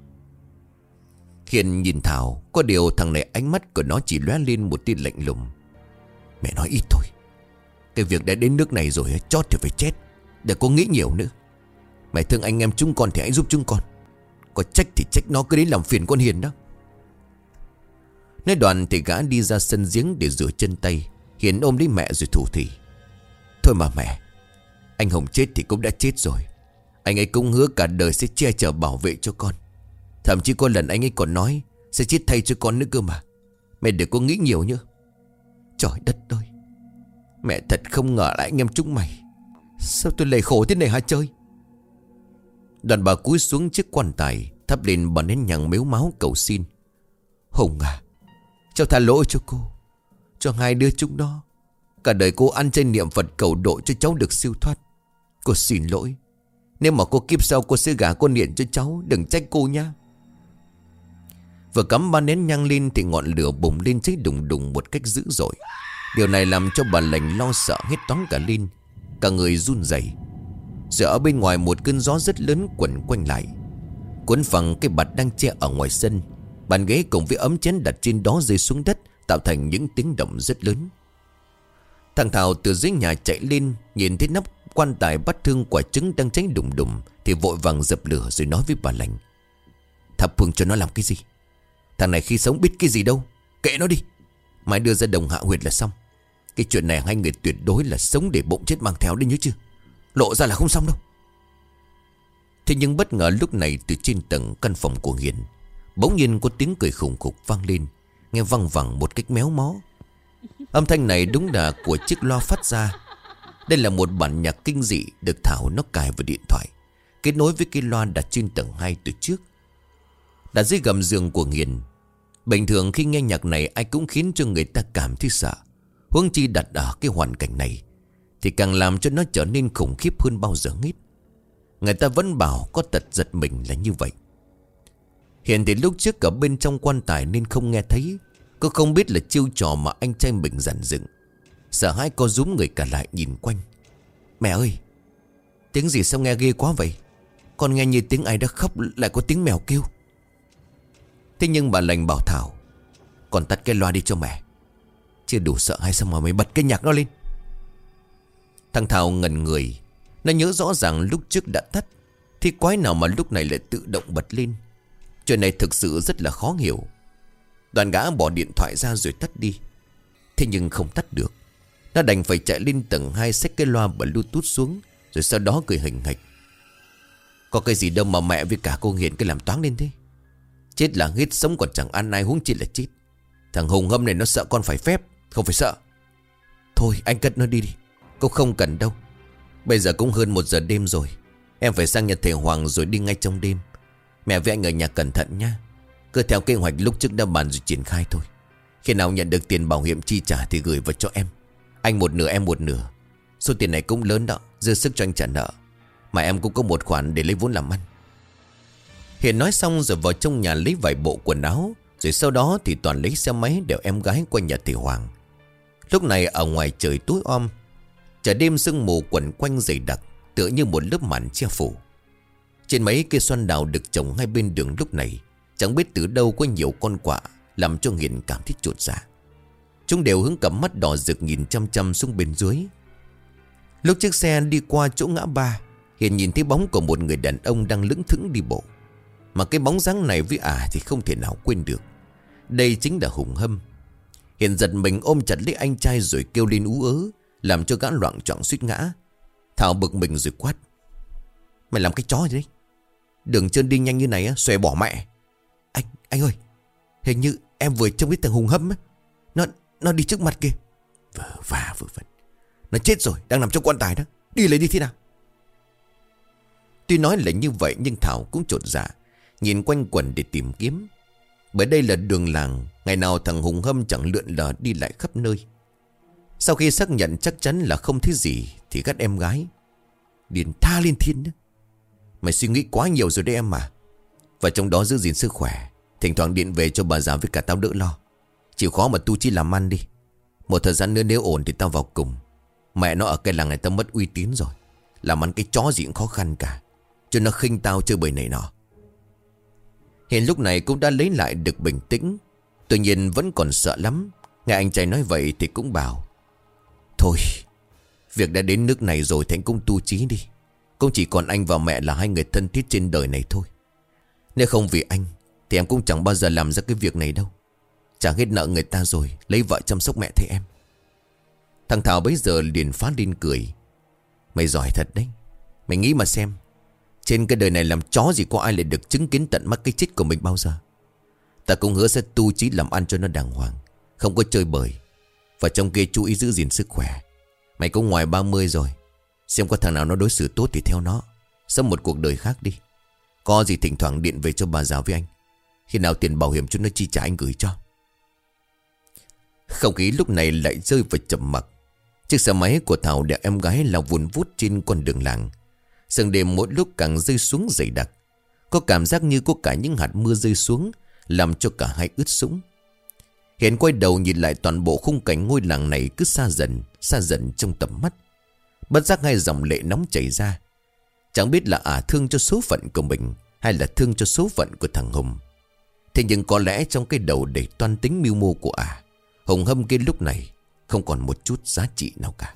Hiền nhìn Thảo. Có điều thằng này ánh mắt của nó chỉ lóe lên một tia lạnh lùng. Mẹ nói ít thôi. Cái việc đã đến nước này rồi, chót thì phải chết. Đừng có nghĩ nhiều nữa. Mày thương anh em chúng con thì hãy giúp chúng con. Có trách thì trách nó cứ đến làm phiền con Hiền đó. Nói đoạn thì gã đi ra sân giếng để rửa chân tay. Hiền ôm lấy mẹ rồi thủ thỉ. Thôi mà mẹ, anh Hồng chết thì cũng đã chết rồi. Anh ấy cũng hứa cả đời sẽ che chở bảo vệ cho con. Thậm chí có lần anh ấy còn nói sẽ chết thay cho con nữa cơ mà. Mẹ đừng có nghĩ nhiều nhá. Trời đất ơi, mẹ thật không ngờ là anh em chúng mày. Sao tôi lại khổ thế này hả chơi? Đoàn bà cúi xuống chiếc quan tài, thắp lên bà nén nhang mếu máo cầu xin. Hùng à, cháu tha lỗi cho cô, cho hai đứa chúng nó. Cả đời cô ăn chay niệm Phật cầu độ cho cháu được siêu thoát. Cô xin lỗi. Nếu mà cô kiếp sau cô sẽ gả con Niệm cho cháu, đừng trách cô nha. Vừa cắm ba nén nhang lên thì ngọn lửa bùng lên cháy đùng đùng một cách dữ dội. Điều này làm cho bà lành lo sợ hết toáng cả lên. Cả người run rẩy. Rồi ở bên ngoài một cơn gió rất lớn quẩn quanh lại, cuốn phẳng cái bạt đang che ở ngoài sân. Bàn ghế cùng với ấm chén đặt trên đó rơi xuống đất, tạo thành những tiếng động rất lớn. Thằng Thảo từ dưới nhà chạy lên, nhìn thấy nắp quan tài bắt thương quả trứng đang cháy đùng đùng thì vội vàng dập lửa rồi nói với bà lành: thắp hương cho nó làm cái gì? Thằng này khi sống biết cái gì đâu, kệ nó đi, mai đưa ra đồng hạ huyệt là xong. Cái chuyện này hai người tuyệt đối là sống để bụng chết mang theo đấy nhớ chưa, lộ ra là không xong đâu. Thế nhưng bất ngờ lúc này từ trên tầng căn phòng của Hiền bỗng nhiên có tiếng cười khủng khục vang lên, nghe văng vẳng một cách méo mó. Âm thanh này đúng là của chiếc loa phát ra. Đây là một bản nhạc kinh dị được Thảo nó cài vào điện thoại, kết nối với cái loa đặt trên tầng hai từ trước, đặt dưới gầm giường của Hiền. Bình thường khi nghe nhạc này ai cũng khiến cho người ta cảm thấy sợ, huống chi đặt ở cái hoàn cảnh này thì càng làm cho nó trở nên khủng khiếp hơn bao giờ hết. Người ta vẫn bảo có tật giật mình là như vậy. Hiện thì lúc trước ở bên trong quan tài nên không nghe thấy. Cô không biết là chiêu trò mà anh trai mình dàn dựng. Sợ hãi cô rúm người cả lại nhìn quanh. Mẹ ơi, tiếng gì sao nghe ghê quá vậy? Con nghe như tiếng ai đã khóc, lại có tiếng mèo kêu. Thế nhưng bà lành bảo Thảo: còn tắt cái loa đi cho mẹ. Chưa đủ sợ hay sao mà mày bật cái nhạc đó lên? Thằng Thảo ngẩn người. Nó nhớ rõ ràng lúc trước đã tắt, thì quái nào mà lúc này lại tự động bật lên. Chuyện này thực sự rất là khó hiểu. Đoàn gã bỏ điện thoại ra rồi tắt đi. Thế nhưng không tắt được. Nó đành phải chạy lên tầng hai, xách cái loa Bluetooth xuống, rồi sau đó cười hình hạch: có cái gì đâu mà mẹ với cả cô Hiền cứ làm toáng lên thế. Chết là hết, sống còn chẳng ăn ai, huống chi là chết. Thằng Hùng Hâm này nó sợ con phải phép, không phải sợ. Thôi anh cất nó đi đi, cô không cần đâu. Bây giờ cũng hơn một giờ đêm rồi, em phải sang nhà thầy Hoàng rồi đi ngay trong đêm. Mẹ với anh ở nhà cẩn thận nha. Cứ theo kế hoạch lúc trước đã bàn rồi triển khai thôi. Khi nào nhận được tiền bảo hiểm chi trả thì gửi vào cho em. Anh một nửa em một nửa. Số tiền này cũng lớn đó, dư sức cho anh trả nợ. Mà em cũng có một khoản để lấy vốn làm ăn. Hiền nói xong rồi vào trong nhà lấy vài bộ quần áo, rồi sau đó thì toàn lấy xe máy đèo em gái qua nhà thầy Hoàng. Lúc này ở ngoài trời tối om, trời đêm sương mù quẩn quanh dày đặc, tựa như một lớp màn che phủ. Trên mấy cây xoan đào được trồng hai bên đường lúc này, chẳng biết từ đâu có nhiều con quạ, làm cho Hiền cảm thấy chột dạ. Chúng đều hướng cặp mắt đỏ rực nhìn chăm chăm xuống bên dưới. Lúc chiếc xe đi qua chỗ ngã ba, Hiền nhìn thấy bóng của một người đàn ông đang lững thững đi bộ. Mà cái bóng dáng này với ả thì không thể nào quên được. Đây chính là Hùng Hâm. Hiền giật mình ôm chặt lấy anh trai rồi kêu lên ú ớ, làm cho gã loạng choạng suýt ngã. Thảo bực mình rồi quát: mày làm cái chó gì đấy? Đường chân đi nhanh như này á, xòe bỏ mẹ. Anh, anh ơi, hình như em vừa trông thấy thằng Hùng Hâm á. Nó, nó đi trước mặt kìa. Vờ vả vờ vẩn. Nó chết rồi, đang nằm trong quan tài đó. Đi lấy đi thế nào? Tuy nói là như vậy nhưng Thảo cũng chột dạ, nhìn quanh quẩn để tìm kiếm. Bởi đây là đường làng, ngày nào thằng Hùng Hâm chẳng lượn lờ đi lại khắp nơi. Sau khi xác nhận chắc chắn là không thấy gì thì gắt em gái: điền tha lên thiên đó. Mày suy nghĩ quá nhiều rồi đấy em mà. Và trong đó giữ gìn sức khỏe, thỉnh thoảng điện về cho bà già với cả tao đỡ lo. Chịu khó mà tu chi làm ăn đi. Một thời gian nữa nếu ổn thì tao vào cùng. Mẹ nó ở cái làng này tao mất uy tín rồi. Làm ăn cái chó gì cũng khó khăn cả, cho nó khinh tao chơi bời này nọ. Hiện lúc này cũng đã lấy lại được bình tĩnh. Tuy nhiên vẫn còn sợ lắm. Nghe anh trai nói vậy thì cũng bảo: thôi, việc đã đến nước này rồi thì anh cũng tu chí đi. Cũng chỉ còn anh và mẹ là hai người thân thiết trên đời này thôi. Nếu không vì anh thì em cũng chẳng bao giờ làm ra cái việc này đâu. Trả hết nợ người ta rồi, lấy vợ chăm sóc mẹ thế em. Thằng Thảo bấy giờ liền phá lên cười: mày giỏi thật đấy. Mày nghĩ mà xem, trên cái đời này làm chó gì có ai lại được chứng kiến tận mắt cái chết của mình bao giờ. Ta cũng hứa sẽ tu chí làm ăn cho nó đàng hoàng, không có chơi bời. Và trong kia chú ý giữ gìn sức khỏe. Mày cũng ngoài ba mươi rồi, xem có thằng nào nó đối xử tốt thì theo nó, sống một cuộc đời khác đi. Có gì thỉnh thoảng điện về cho bà già với anh. Khi nào tiền bảo hiểm cho nó chi trả anh gửi cho. Không khí lúc này lại rơi vào trầm mặc. Chiếc xe máy của Thảo đeo em gái lao vun vút trên con đường làng. Sương đêm mỗi lúc càng rơi xuống dày đặc. Có cảm giác như có cả những hạt mưa rơi xuống, làm cho cả hai ướt sũng. Hiền quay đầu nhìn lại toàn bộ khung cảnh ngôi làng này cứ xa dần, xa dần trong tầm mắt. Bất giác hai dòng lệ nóng chảy ra. Chẳng biết là ả thương cho số phận của mình hay là thương cho số phận của thằng Hùng. Thế nhưng có lẽ trong cái đầu đầy toan tính mưu mô của ả, Hùng Hâm kia lúc này không còn một chút giá trị nào cả.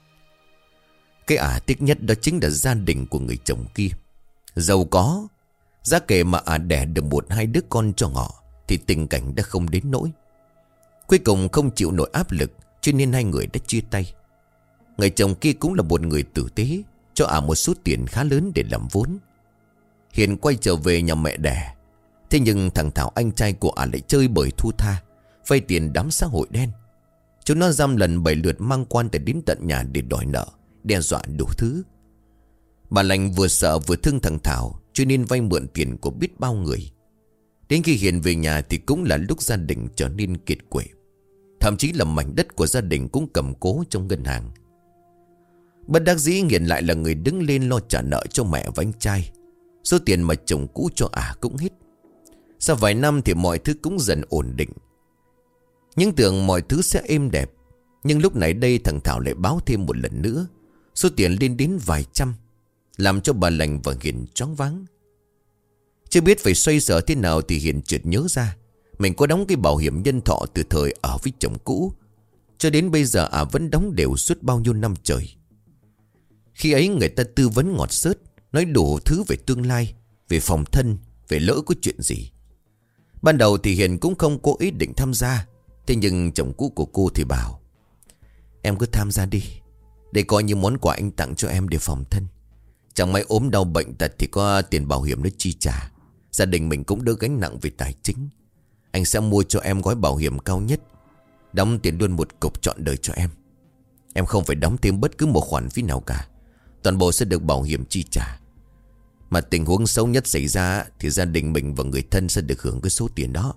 Cái ả tiếc nhất đó chính là gia đình của người chồng kia. Giàu có, giá kể mà ả đẻ được một hai đứa con cho họ thì tình cảnh đã không đến nỗi. Cuối cùng không chịu nổi áp lực, cho nên hai người đã chia tay. Người chồng kia cũng là một người tử tế, cho ả một số tiền khá lớn để làm vốn. Hiền quay trở về nhà mẹ đẻ. Thế nhưng thằng Thảo anh trai của ả lại chơi bời thu tha, vay tiền đám xã hội đen. Chúng nó dăm lần bảy lượt mang quan tới đến tận nhà để đòi nợ, đe dọa đủ thứ. Bà Lành vừa sợ vừa thương thằng Thảo, cho nên vay mượn tiền của biết bao người. Đến khi Hiền về nhà thì cũng là lúc gia đình trở nên kiệt quệ. Thậm chí là mảnh đất của gia đình cũng cầm cố trong ngân hàng. Bất đắc dĩ Hiền lại là người đứng lên lo trả nợ cho mẹ và anh trai. Số tiền mà chồng cũ cho ả cũng hết. Sau vài năm thì mọi thứ cũng dần ổn định. Nhưng tưởng mọi thứ sẽ êm đẹp. Nhưng lúc này đây thằng Thảo lại báo thêm một lần nữa. Số tiền lên đến vài trăm, làm cho bà Lành và Hiền choáng váng. Chưa biết phải xoay sở thế nào thì Hiền chợt nhớ ra mình có đóng cái bảo hiểm nhân thọ từ thời ở với chồng cũ. Cho đến bây giờ ả vẫn đóng đều suốt bao nhiêu năm trời. Khi ấy người ta tư vấn ngọt xớt, nói đủ thứ về tương lai, về phòng thân, về lỡ có chuyện gì. Ban đầu thì Hiền cũng không có ý định tham gia. Thế nhưng chồng cũ của cô thì bảo: em cứ tham gia đi, để coi như món quà anh tặng cho em để phòng thân. Chẳng may ốm đau bệnh tật thì có tiền bảo hiểm nó chi trả. Gia đình mình cũng đỡ gánh nặng về tài chính. Anh sẽ mua cho em gói bảo hiểm cao nhất, đóng tiền luôn một cục trọn đời cho em. Em không phải đóng thêm bất cứ một khoản phí nào cả, toàn bộ sẽ được bảo hiểm chi trả. Mà tình huống xấu nhất xảy ra thì gia đình mình và người thân sẽ được hưởng cái số tiền đó.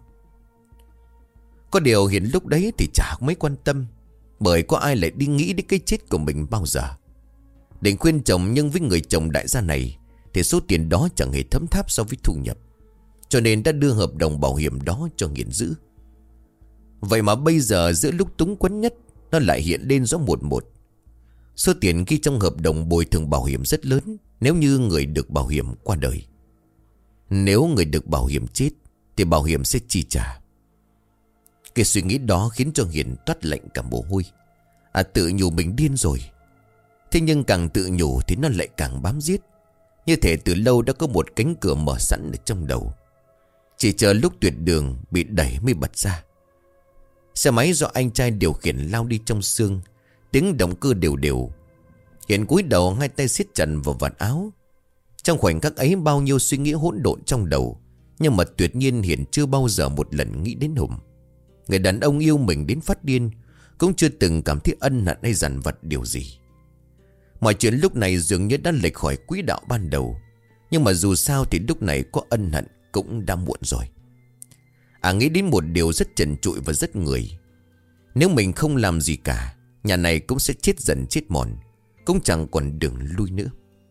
Có điều Hiền lúc đấy thì chả mấy quan tâm, bởi có ai lại đi nghĩ đến cái chết của mình bao giờ. Định khuyên chồng, nhưng với người chồng đại gia này thì số tiền đó chẳng hề thấm tháp so với thu nhập, cho nên đã đưa hợp đồng bảo hiểm đó cho Hiền giữ. Vậy mà bây giờ giữa lúc túng quẫn nhất, nó lại hiện lên rõ một một. Số tiền ghi trong hợp đồng bồi thường bảo hiểm rất lớn nếu như người được bảo hiểm qua đời. Nếu người được bảo hiểm chết thì bảo hiểm sẽ chi trả. Cái suy nghĩ đó khiến cho Hiền toát lạnh cả mồ hôi. À, tự nhủ mình điên rồi. Thế nhưng càng tự nhủ thì nó lại càng bám giết. Như thể từ lâu đã có một cánh cửa mở sẵn ở trong đầu, chỉ chờ lúc tuyệt đường bị đẩy mới bật ra. Xe máy do anh trai điều khiển lao đi trong sương, tiếng động cơ đều đều. Hiền cúi đầu, hai tay siết chặt vào vạt áo. Trong khoảnh khắc ấy bao nhiêu suy nghĩ hỗn độn trong đầu. Nhưng mà tuyệt nhiên Hiền chưa bao giờ một lần nghĩ đến Hùng, người đàn ông yêu mình đến phát điên, cũng chưa từng cảm thấy ân hận hay dằn vặt điều gì. Mọi chuyện lúc này dường như đã lệch khỏi quỹ đạo ban đầu. Nhưng mà dù sao thì lúc này có ân hận cũng đã muộn rồi. À, nghĩ đến một điều rất trần trụi và rất người. Nếu mình không làm gì cả, nhà này cũng sẽ chết dần chết mòn, cũng chẳng còn đường lui nữa.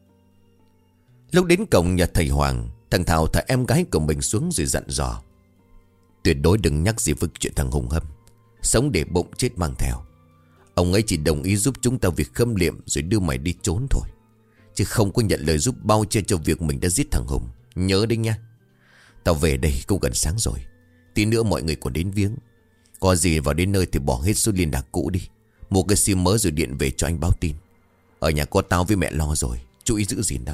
Lúc đến cổng nhà thầy Hoàng, thằng Thảo thả em gái của mình xuống rồi dặn dò: tuyệt đối đừng nhắc gì với chuyện thằng Hùng Hâm, sống để bụng chết mang theo. Ông ấy chỉ đồng ý giúp chúng ta việc khâm liệm rồi đưa mày đi trốn thôi, chứ không có nhận lời giúp bao che cho việc mình đã giết thằng Hùng. Nhớ đấy nha. Tao về đây cũng gần sáng rồi, tí nữa mọi người còn đến viếng. Có gì vào đến nơi thì bỏ hết số liên lạc cũ đi, mua cái sim mới rồi điện về cho anh báo tin. Ở nhà có tao với mẹ lo rồi, chú ý giữ gìn đó.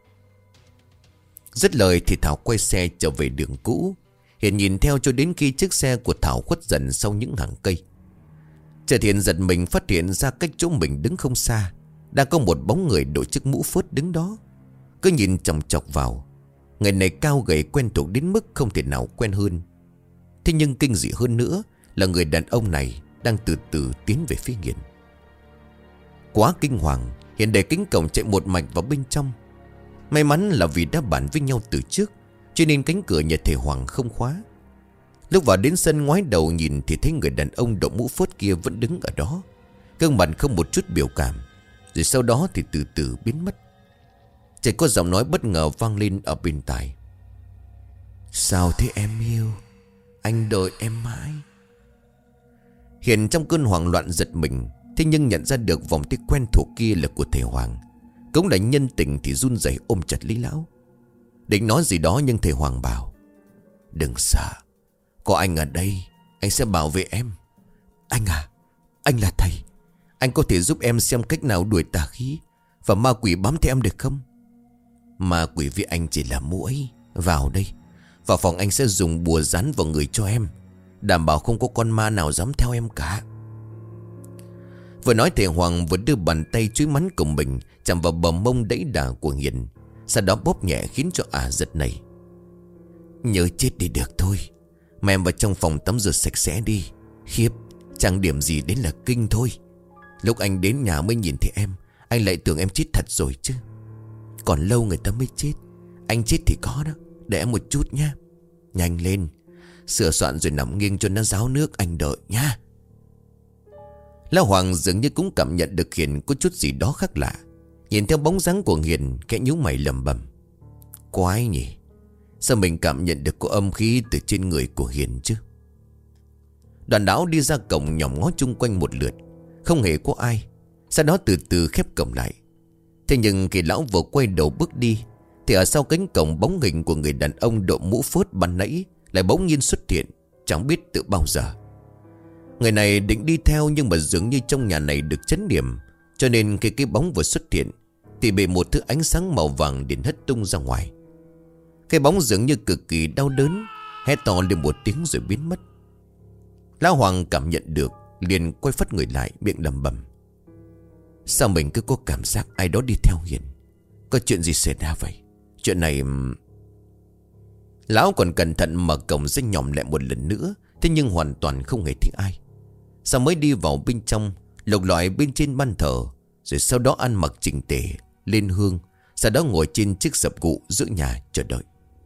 Dứt lời thì Thảo quay xe trở về đường cũ. Hiền nhìn theo cho đến khi chiếc xe của Thảo khuất dần sau những hàng cây. Chợt Hiền giật mình phát hiện ra cách chỗ mình đứng không xa đang có một bóng người đội chiếc mũ phớt đứng đó. Cứ nhìn chòng chọc vào. Người này cao gầy quen thuộc đến mức không thể nào quen hơn. Thế nhưng kinh dị hơn nữa là người đàn ông này đang từ từ tiến về phía Hiền. Quá kinh hoàng, Hiền đẩy cánh cổng chạy một mạch vào bên trong. May mắn là vì đã bàn với nhau từ trước, cho nên cánh cửa nhà thầy Hoàng không khóa. Lúc vào đến sân ngoái đầu nhìn thì thấy người đàn ông đội mũ phớt kia vẫn đứng ở đó. gương mặt không một chút biểu cảm, rồi sau đó thì từ từ biến mất. Chỉ có giọng nói bất ngờ vang lên ở bên tai. Sao thế em yêu? Anh đợi em mãi. Hiền trong cơn hoảng loạn giật mình, thế nhưng nhận ra được vòng tay quen thuộc kia là của thầy Hoàng. Cũng là nhân tình thì run rẩy ôm chặt lấy lão. Định nói gì đó nhưng thầy Hoàng bảo: Đừng sợ, có anh ở đây, anh sẽ bảo vệ em. Anh à, anh là thầy, anh có thể giúp em xem cách nào đuổi tà khí và ma quỷ bám theo em được không? Ma quỷ với anh chỉ là muỗi. Vào đây, vào phòng anh sẽ dùng bùa dán vào người cho em, đảm bảo không có con ma nào dám theo em cả. Vừa nói thầy Hoàng vừa đưa bàn tay chuối mắn của mình chạm vào bờ mông đẫy đà của Hiền, sau đó bóp nhẹ khiến cho ả giật nảy. Nhớ chết đi được thôi, mà em vào trong phòng tắm rửa sạch sẽ đi. Khiếp, chẳng điểm gì đến là kinh thôi. Lúc anh đến nhà mới nhìn thấy em, anh lại tưởng em chết thật rồi chứ. Còn lâu người ta mới chết. Anh chết thì có đó, để em một chút nha. Nhanh lên, sửa soạn rồi nằm nghiêng cho nó ráo nước, anh đợi nha. Lão Hoàng dường như cũng cảm nhận được Hiền có chút gì đó khác lạ. Nhìn theo bóng dáng của Hiền, kẽ nhíu mày lẩm bẩm: Quái nhỉ, sao mình cảm nhận được có âm khí từ trên người của Hiền chứ? Đoàn lão đi ra cổng nhòm ngó chung quanh một lượt, không hề có ai. Sau đó từ từ khép cổng lại. Thế nhưng khi lão vừa quay đầu bước đi, thì ở sau cánh cổng bóng hình của người đàn ông đội mũ phớt ban nãy lại bỗng nhiên xuất hiện, chẳng biết từ bao giờ. Người này định đi theo, nhưng mà dường như trong nhà này được trấn niệm, cho nên khi cái bóng vừa xuất hiện thì bị một thứ ánh sáng màu vàng điện hất tung ra ngoài. Cái bóng dường như cực kỳ đau đớn, hét to lên một tiếng rồi biến mất. Lão Hoàng cảm nhận được, liền quay phắt người lại, miệng lẩm bẩm: Sao mình cứ có cảm giác ai đó đi theo Hiền? Có chuyện gì xảy ra vậy? Chuyện này... Lão còn cẩn thận mở cổng ra nhòm lại một lần nữa, thế nhưng hoàn toàn không hề thấy ai. Sao mới đi vào bên trong, lục lọi bên trên ban thờ, rồi sau đó ăn mặc chỉnh tề, lên hương, sau đó ngồi trên chiếc sập gụ giữa nhà chờ đợi.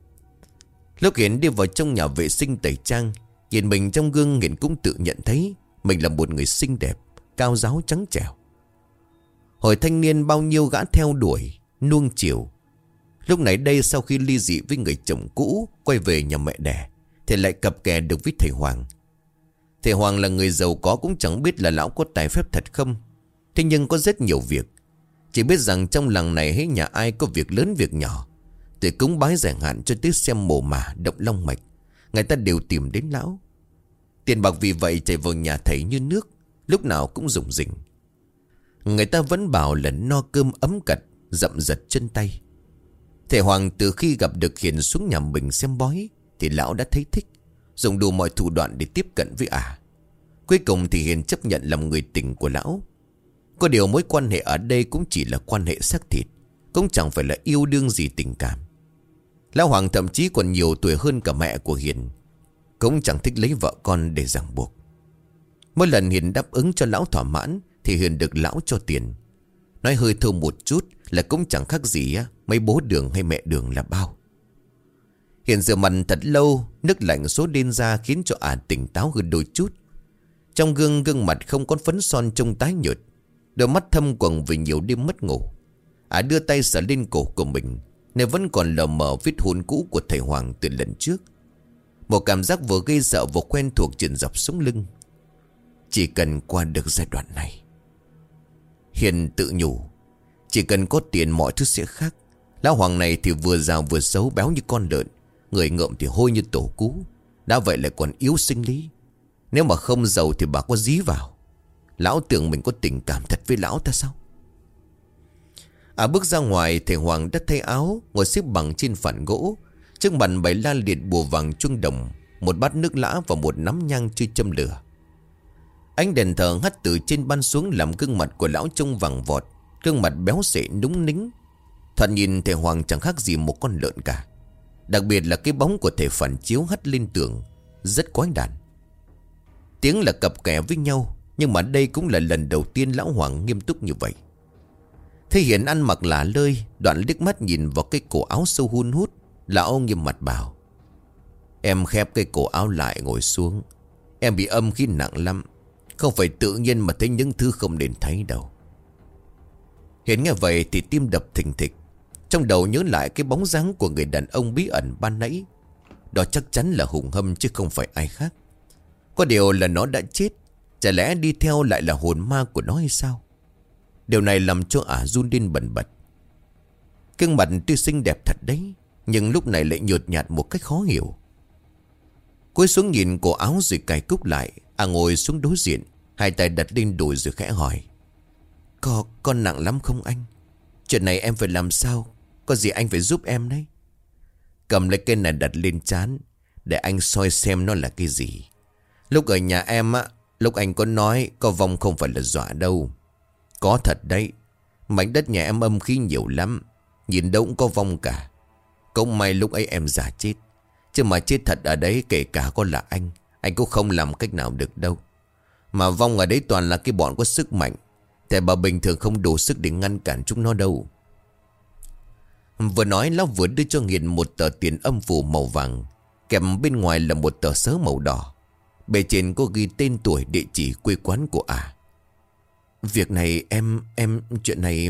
Lúc Hiền đi vào trong nhà vệ sinh tẩy trang, nhìn mình trong gương, Hiền cũng tự nhận thấy mình là một người xinh đẹp, cao ráo trắng trẻo. Hồi thanh niên bao nhiêu gã theo đuổi, nuông chiều. Lúc này đây sau khi ly dị với người chồng cũ, quay về nhà mẹ đẻ, thì lại cặp kè được với thầy Hoàng. Thầy Hoàng là người giàu có, cũng chẳng biết là lão có tài phép thật không. Thế nhưng có rất nhiều việc. Chỉ biết rằng trong làng này hết nhà ai có việc lớn việc nhỏ, từ cúng bái giải hạn cho tới xem mồ mả động long mạch, người ta đều tìm đến lão. Tiền bạc vì vậy chảy vào nhà thầy như nước, lúc nào cũng rủng rỉnh. Người ta vẫn bảo là no cơm ấm cật, dậm giật chân tay. Thầy Hoàng từ khi gặp được Hiền xuống nhà mình xem bói thì lão đã thấy thích, dùng đủ mọi thủ đoạn để tiếp cận với ả. Cuối cùng thì Hiền chấp nhận làm người tình của lão. Có điều mối quan hệ ở đây cũng chỉ là quan hệ xác thịt, cũng chẳng phải là yêu đương gì tình cảm. Lão Hoàng thậm chí còn nhiều tuổi hơn cả mẹ của Hiền, cũng chẳng thích lấy vợ con để ràng buộc. Mỗi lần Hiền đáp ứng cho lão thỏa mãn thì Hiền được lão cho tiền. Nói hơi thô một chút là cũng chẳng khác gì á, mấy bố Đường hay mẹ Đường là bao. Hiền rửa mặt thật lâu, nước lạnh số đen ra khiến cho ả tỉnh táo hơn đôi chút. Trong gương gương mặt không có phấn son trông tái nhợt, đôi mắt thâm quầng vì nhiều đêm mất ngủ. Ả đưa tay sờ lên cổ của mình, nơi vẫn còn lờ mờ vết hôn cũ của thầy Hoàng từ lần trước. Một cảm giác vừa gây sợ vừa quen thuộc truyền dọc sống lưng. Chỉ cần qua được giai đoạn này, Hiền tự nhủ, chỉ cần có tiền mọi thứ sẽ khác. Lão Hoàng này thì vừa già vừa xấu, béo như con lợn, người ngợm thì hôi như tổ cú, đã vậy lại còn yếu sinh lý. Nếu mà không giàu thì bà có dí vào. Lão tưởng mình có tình cảm thật với lão ta sao? À, bước ra ngoài, thầy Hoàng đã thay áo, ngồi xếp bằng trên phản gỗ. Trước mặt bày la liệt bùa vàng chuông đồng, một bát nước lã và một nắm nhang chưa châm lửa. Ánh đèn thờ hắt từ trên ban xuống làm gương mặt của lão trông vàng vọt, gương mặt béo xệ núng nính. Thoạt nhìn thầy Hoàng chẳng khác gì một con lợn cả. Đặc biệt là cái bóng của thầy phản chiếu hắt lên tường, rất quái đản. Tiếng là cặp kè với nhau, nhưng mà đây cũng là lần đầu tiên lão Hoàng nghiêm túc như vậy. Thế Hiền ăn mặc lả lơi, đoạn liếc mắt nhìn vào cái cổ áo sâu hun hút. Lão nghiêm mặt bảo: Em khép cái cổ áo lại ngồi xuống. Em bị âm khí nặng lắm, Không phải tự nhiên mà thấy những thứ không nên thấy đâu. Hiền nghe vậy thì tim đập thình thịch. Trong đầu nhớ lại cái bóng dáng của người đàn ông bí ẩn ban nãy. Đó chắc chắn là Hùng Hâm chứ không phải ai khác. Có điều là nó đã chết. Chả lẽ đi theo lại là hồn ma của nó hay sao? Điều này làm cho ả run lên bần bật. Gương mặt tuy xinh đẹp thật đấy, nhưng lúc này lại nhợt nhạt một cách khó hiểu. Cúi xuống nhìn cổ áo rồi cài cúc lại. Ả ngồi xuống đối diện, hai tay đặt lên đùi rồi khẽ hỏi: Có, con nặng lắm không anh? Chuyện này em phải làm sao? Có gì anh phải giúp em đấy. Cầm lấy cây này đặt lên trán để anh soi xem nó là cái gì. Lúc ở nhà em á, lúc anh có nói có vong không phải là dọa đâu. Có thật đấy. Mảnh đất nhà em âm khí nhiều lắm, nhìn đâu cũng có vong cả. Cũng may lúc ấy em giả chết, chứ mà chết thật ở đấy kể cả có là anh, anh cũng không làm cách nào được đâu. Mà vong ở đấy toàn là cái bọn có sức mạnh,แต่bà bình thường không đủ sức để ngăn cản chúng nó đâu. Vừa nói lão vừa đưa cho Hiền một tờ tiền âm phủ màu vàng, kèm bên ngoài là một tờ sớ màu đỏ. Bề trên có ghi tên tuổi, địa chỉ, quê quán của ả. Việc này em, em, chuyện này...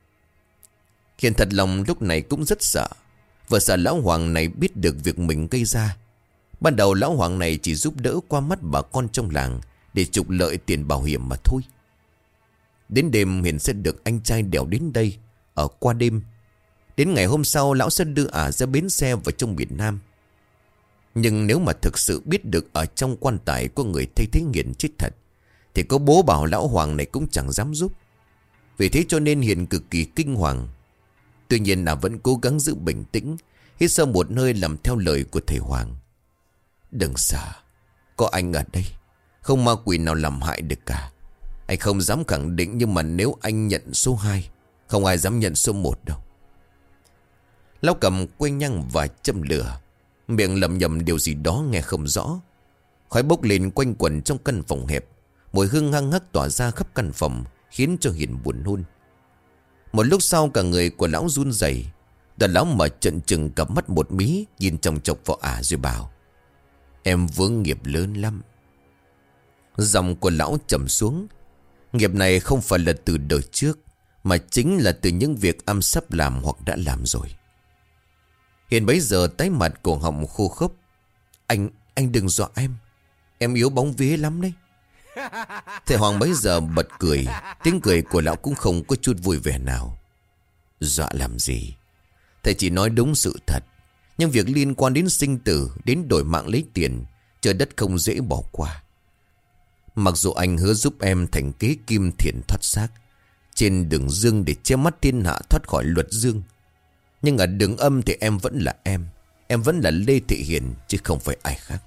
Hiền thật lòng lúc này cũng rất sợ. Vừa sợ lão Hoàng này biết được việc mình gây ra. Ban đầu lão Hoàng này chỉ giúp đỡ qua mắt bà con trong làng để trục lợi tiền bảo hiểm mà thôi. Đến đêm Hiền sẽ được anh trai đèo đến đây ở qua đêm. Đến ngày hôm sau lão sẽ đưa ả ra bến xe vào trong miền Nam. Nhưng nếu mà thực sự biết được ở trong quan tài có người thay thế Hiền chết thật, thì có bố bảo lão Hoàng này cũng chẳng dám giúp. Vì thế cho nên Hiền cực kỳ kinh hoàng. Tuy nhiên là vẫn cố gắng giữ bình tĩnh, hít sâu một hơi làm theo lời của thầy Hoàng. Đừng sợ, có anh ở đây, không ma quỷ nào làm hại được cả. Anh không dám khẳng định, nhưng mà nếu anh nhận số hai, không ai dám nhận số một đâu. Lão cầm que nhang và châm lửa, miệng lẩm nhẩm điều gì đó nghe không rõ. Khói bốc lên quanh quẩn trong căn phòng hẹp, mùi hương hăng hắc tỏa ra khắp căn phòng, khiến cho Hiền buồn nôn. Một lúc sau cả người của lão run rẩy. Đoàn lão mở trợn trừng cặp mắt một mí, nhìn chòng chọc vào ả rồi bảo: Em vướng nghiệp lớn lắm. Giọng của lão trầm xuống. Nghiệp này không phải là từ đời trước, mà chính là từ những việc am sắp làm hoặc đã làm rồi. Hiền bấy giờ tái mặt, cổ họng khô khốc. Anh, anh đừng dọa em. Em yếu bóng vía lắm đấy. Thầy Hoàng bấy giờ bật cười. Tiếng cười của lão cũng không có chút vui vẻ nào. Dọa làm gì? Thầy chỉ nói đúng sự thật. Nhưng việc liên quan đến sinh tử, đến đổi mạng lấy tiền, trời đất không dễ bỏ qua. Mặc dù anh hứa giúp em thành kế kim thiện thoát xác trên đường dương để che mắt thiên hạ thoát khỏi luật dương, nhưng ở đường âm thì em vẫn là em. Em vẫn là Lê Thị Hiền, chứ không phải ai khác.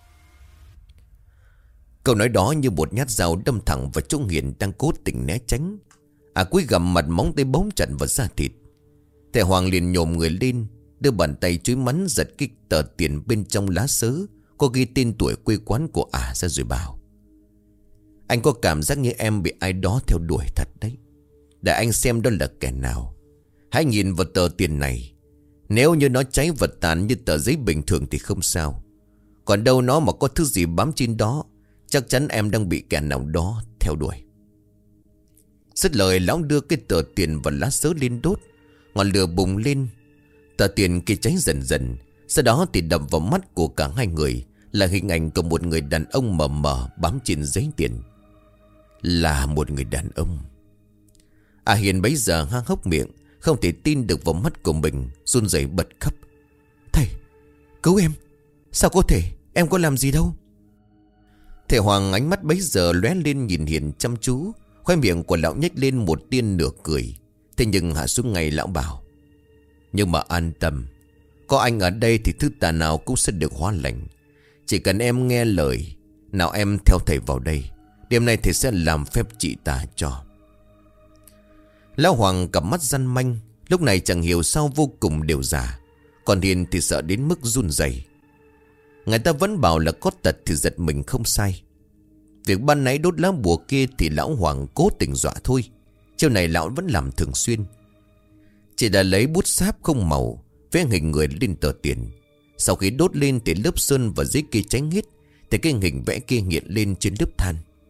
Câu nói đó như một nhát dao đâm thẳng vào chỗ Hiền đang cố tình né tránh. À cúi gằm mặt, móng tay bấu chặt vào da thịt. Thầy Hoàng liền nhổm người lên, đưa bàn tay chúi mắn giật cái tờ tiền bên trong lá sớ có ghi tên tuổi, quê quán của ả ra rồi bảo: Anh có cảm giác như em bị ai đó theo đuổi thật đấy. Để anh xem đó là kẻ nào. Hãy nhìn vào tờ tiền này. Nếu như nó cháy vật tàn như tờ giấy bình thường thì không sao. Còn đâu nó mà có thứ gì bám trên đó, chắc chắn em đang bị kẻ nào đó theo đuổi. Dứt lời, lão đưa cái tờ tiền và lá sớ lên đốt. Ngọn lửa bùng lên. Tờ tiền kia cháy dần dần. Sau đó thì đập vào mắt của cả hai người là hình ảnh của một người đàn ông mờ mờ bám trên giấy tiền. Là một người đàn ông. À Hiền bấy giờ há hốc miệng, không thể tin được vào mắt của mình, run rẩy bật khóc. Thầy, cứu em. Sao có thể, em có làm gì đâu. Thầy Hoàng ánh mắt bấy giờ lóe lên nhìn Hiền chăm chú. Khoe miệng của lão nhếch lên một tia nửa cười. Thế nhưng hạ xuống ngay lão bảo: Nhưng mà an tâm, có anh ở đây thì thứ tà nào cũng sẽ được hóa lành. Chỉ cần em nghe lời. Nào em theo thầy vào đây. Đêm nay thầy sẽ làm phép trị tà cho. Lão Hoàng cặp mắt răn manh, lúc này chẳng hiểu sao vô cùng đều già. Còn Hiền thì sợ đến mức run rẩy. Người ta vẫn bảo là có tật thì giật mình không sai. Việc ban nãy đốt lá bùa kia thì lão Hoàng cố tình dọa thôi. Chiêu này lão vẫn làm thường xuyên. Chỉ là lấy bút sáp không màu vẽ hình người lên tờ tiền. Sau khi đốt lên thì lớp sơn và giấy kia cháy hết, thì cái hình vẽ kia hiện lên trên lớp than.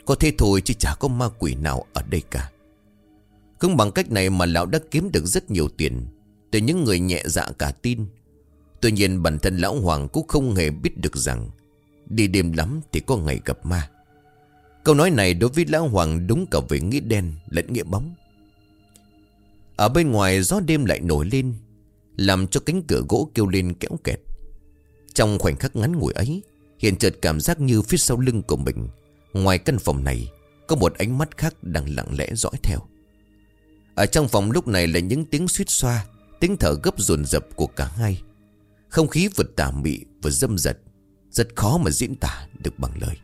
Có thế thôi chứ chả có ma quỷ nào ở đây cả. Cũng bằng cách này mà lão đã kiếm được rất nhiều tiền từ những người nhẹ dạ cả tin. Tuy nhiên bản thân lão Hoàng cũng không hề biết được rằng đi đêm lắm thì có ngày gặp ma. Câu nói này đối với lão Hoàng đúng cả về nghĩa đen lẫn nghĩa bóng. Ở bên ngoài gió đêm lại nổi lên, làm cho cánh cửa gỗ kêu lên kéo kẹt. Trong khoảnh khắc ngắn ngủi ấy, Hiền chợt cảm giác như phía sau lưng của mình, ngoài căn phòng này, có một ánh mắt khác đang lặng lẽ dõi theo. Ở trong phòng lúc này là những tiếng suýt xoa, tiếng thở gấp dồn dập của cả hai. Không khí vừa tà mị vừa dâm dật, rất khó mà diễn tả được bằng lời.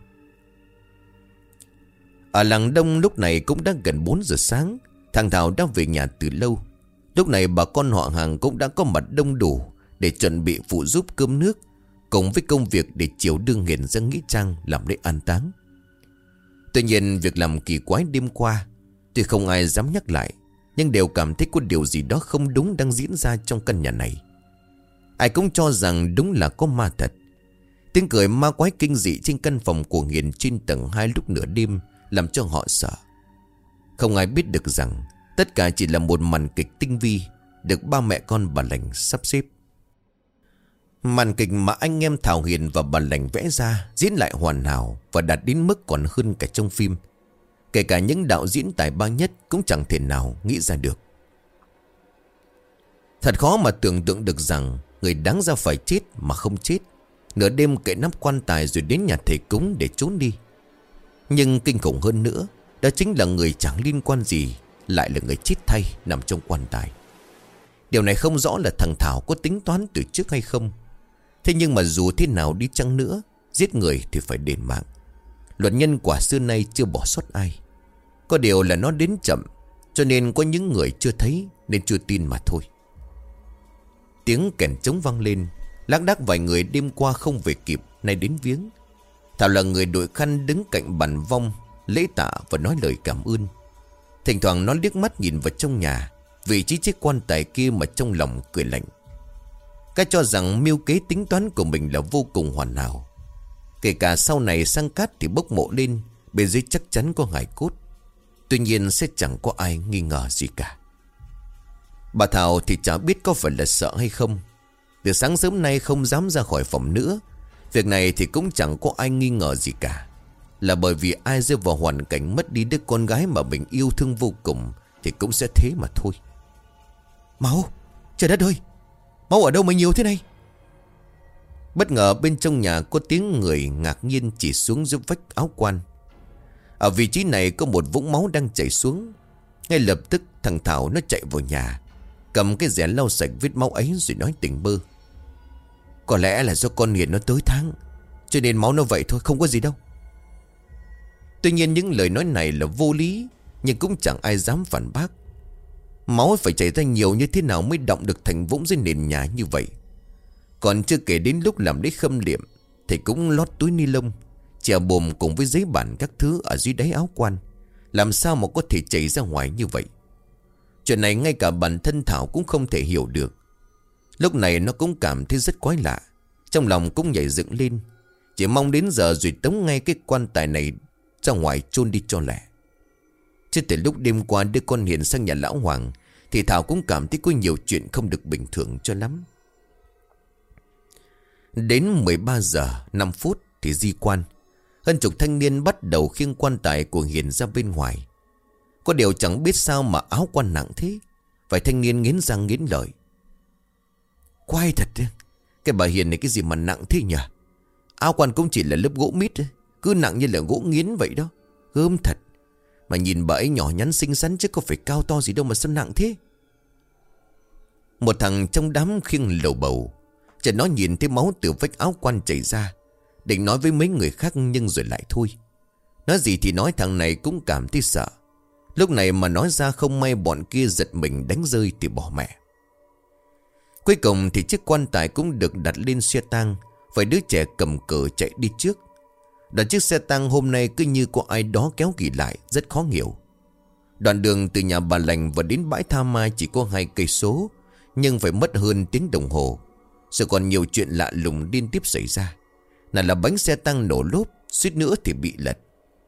Ở làng Đông lúc này cũng đã gần bốn giờ sáng. Thằng Thảo đã về nhà từ lâu. Lúc này bà con họ hàng cũng đã có mặt đông đủ để chuẩn bị phụ giúp cơm nước, cùng với công việc để chiều đưa Hiền ra nghĩa trang làm lễ an táng. Tuy nhiên việc làm kỳ quái đêm qua, tuy không ai dám nhắc lại, nhưng đều cảm thấy có điều gì đó không đúng đang diễn ra trong căn nhà này. Ai cũng cho rằng đúng là có ma thật. Tiếng cười ma quái kinh dị trên căn phòng của Hiền trên tầng hai lúc nửa đêm làm cho họ sợ. Không ai biết được rằng tất cả chỉ là một màn kịch tinh vi được ba mẹ con bà Lành sắp xếp. Màn kịch mà anh em Thảo Hiền và bà Lành vẽ ra diễn lại hoàn hảo và đạt đến mức còn hơn cả trong phim. Kể cả những đạo diễn tài ba nhất cũng chẳng thể nào nghĩ ra được. Thật khó mà tưởng tượng được rằng người đáng ra phải chết mà không chết, nửa đêm cậy nắp quan tài rồi đến nhà thầy cúng để trốn đi. Nhưng kinh khủng hơn nữa, đó chính là người chẳng liên quan gì lại là người chết thay nằm trong quan tài. Điều này không rõ là thằng Thảo có tính toán từ trước hay không. Thế nhưng mà dù thế nào đi chăng nữa, giết người thì phải đền mạng. Luật nhân quả xưa nay chưa bỏ sót ai. Có điều là nó đến chậm, cho nên có những người chưa thấy nên chưa tin mà thôi. Tiếng kèn trống vang lên, lác đác vài người đêm qua không về kịp nay đến viếng. Thảo là người đội khăn đứng cạnh bàn vong lễ tạ và nói lời cảm ơn. Thỉnh thoảng nó liếc mắt nhìn vào trong nhà, vị trí chiếc quan tài kia mà trong lòng cười lạnh. Cái cho rằng mưu kế tính toán của mình là vô cùng hoàn hảo. Kể cả sau này sang cát thì bốc mộ lên, bên dưới chắc chắn có hài cốt. Tuy nhiên sẽ chẳng có ai nghi ngờ gì cả. Bà Thảo thì chả biết có phải là sợ hay không. Từ sáng sớm nay không dám ra khỏi phòng nữa. Việc này thì cũng chẳng có ai nghi ngờ gì cả. Là bởi vì ai rơi vào hoàn cảnh mất đi đứa con gái mà mình yêu thương vô cùng thì cũng sẽ thế mà thôi. Máu, trời đất ơi, máu ở đâu mà nhiều thế này? Bất ngờ bên trong nhà có tiếng người ngạc nhiên chỉ xuống dưới vách áo quan. Ở vị trí này có một vũng máu đang chảy xuống. Ngay lập tức thằng Thảo nó chạy vào nhà, cầm cái rẻ lau sạch vết máu ấy rồi nói tỉnh bơ. Có lẽ là do con Hiền nó tới tháng, cho nên máu nó vậy thôi, không có gì đâu. Tuy nhiên những lời nói này là vô lý, nhưng cũng chẳng ai dám phản bác. Máu phải chảy ra nhiều như thế nào mới đọng được thành vũng dưới nền nhà như vậy. Còn chưa kể đến lúc làm lễ khâm liệm thì cũng lót túi ni lông, chèo bồm cùng với giấy bản các thứ ở dưới đáy áo quan. Làm sao mà có thể chảy ra ngoài như vậy? Chuyện này ngay cả bản thân Thảo cũng không thể hiểu được. Lúc này nó cũng cảm thấy rất quái lạ, trong lòng cũng nhảy dựng lên, chỉ mong đến giờ rồi tống ngay cái quan tài này ra ngoài chôn đi cho lẹ. Chứ từ lúc đêm qua đưa con Hiền sang nhà lão Hoàng thì Thảo cũng cảm thấy có nhiều chuyện không được bình thường cho lắm. Đến mười ba giờ năm phút thì di quan. Hơn chục thanh niên bắt đầu khiêng quan tài của Hiền ra bên ngoài. Có điều chẳng biết sao mà áo quan nặng thế. Vài thanh niên nghiến răng nghiến lợi. Quái thật, cái bà Hiền này cái gì mà nặng thế nhỉ? Áo quan cũng chỉ là lớp gỗ mít, cứ nặng như là gỗ nghiến vậy đó. Gớm thật. Mà nhìn bà ấy nhỏ nhắn xinh xắn chứ có phải cao to gì đâu mà sao nặng thế. Một thằng trong đám khiêng lầu bầu, chợt nó nhìn thấy máu từ vách áo quan chảy ra, định nói với mấy người khác nhưng rồi lại thôi. Nói gì thì nói, thằng này cũng cảm thấy sợ. Lúc này mà nói ra không may bọn kia giật mình đánh rơi thì bỏ mẹ. Cuối cùng thì chiếc quan tài cũng được đặt lên xe tang. Vài đứa trẻ cầm cờ chạy đi trước. Đoạn chiếc xe tang hôm nay cứ như có ai đó kéo ghì lại, rất khó hiểu. Đoạn đường từ nhà bà Lành và đến bãi Tha Mai chỉ có hai cây số, nhưng phải mất hơn tiếng đồng hồ. Rồi còn nhiều chuyện lạ lùng liên tiếp xảy ra. Nào là bánh xe tăng nổ lốp, suýt nữa thì bị lật.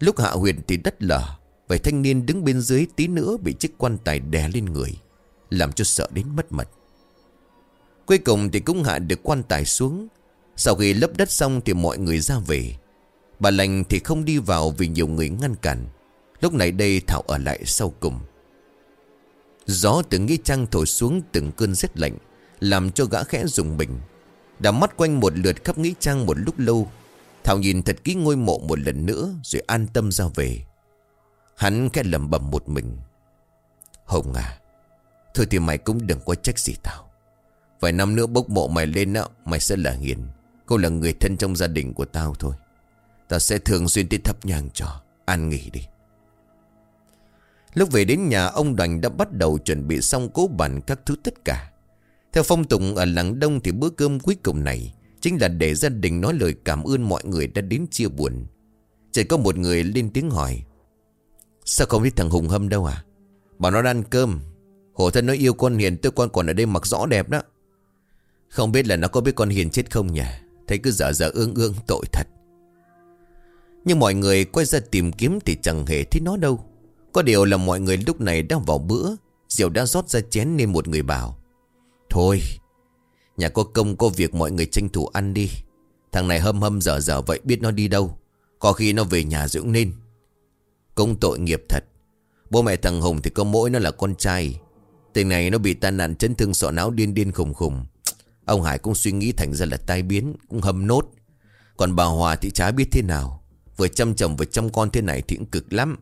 Lúc hạ huyệt thì đất lở. Vậy thanh niên đứng bên dưới tí nữa bị chiếc quan tài đè lên người, làm cho sợ đến mất mật. Cuối cùng thì cũng hạ được quan tài xuống. Sau khi lấp đất xong thì mọi người ra về. Bà lành thì không đi vào vì nhiều người ngăn cản. Lúc này đây Thảo ở lại sau cùng. Gió từ nghĩa trang thổi xuống từng cơn rét lạnh, làm cho gã khẽ rùng mình. Đảo mắt quanh một lượt khắp nghĩa trang một lúc lâu, Thảo nhìn thật kỹ ngôi mộ một lần nữa rồi an tâm ra về. Hắn khẽ lẩm bẩm một mình: Hồng à, thôi thì mày cũng đừng có trách gì tao. Vài năm nữa bốc mộ mày lên á, mày sẽ là Hiền. Cô là người thân trong gia đình của tao thôi. Tao sẽ thường xuyên tới thắp nhang cho. An nghỉ đi. Lúc về đến nhà, ông Đoành đã bắt đầu chuẩn bị xong cố bàn các thứ tất cả. Theo phong tục ở làng Đông thì bữa cơm cuối cùng này chính là để gia đình nói lời cảm ơn mọi người đã đến chia buồn. Chỉ có một người lên tiếng hỏi: Sao không biết thằng Hùng Hâm đâu à? Bảo nó ăn cơm. Hổ thân nó yêu con Hiền, tôi con còn ở đây mặc rõ đẹp đó. Không biết là nó có biết con Hiền chết không nhỉ? Thấy cứ dở dở ương ương, tội thật. Nhưng mọi người quay ra tìm kiếm thì chẳng hề thấy nó đâu. Có điều là mọi người lúc này đang vào bữa, rượu đã rót ra chén nên một người bảo: Thôi, nhà có công có việc mọi người tranh thủ ăn đi. Thằng này hâm hâm dở dở vậy biết nó đi đâu. Có khi nó về nhà dưỡng nên. Công tội nghiệp thật. Bố mẹ thằng Hùng thì có mỗi nó là con trai. Tình này nó bị tai nạn chấn thương sọ não điên điên khùng khùng. Ông Hải cũng suy nghĩ thành ra là tai biến, cũng hâm nốt. Còn bà Hòa thì chả biết thế nào. Vừa chăm chồng vừa chăm con thế này thì cũng cực lắm.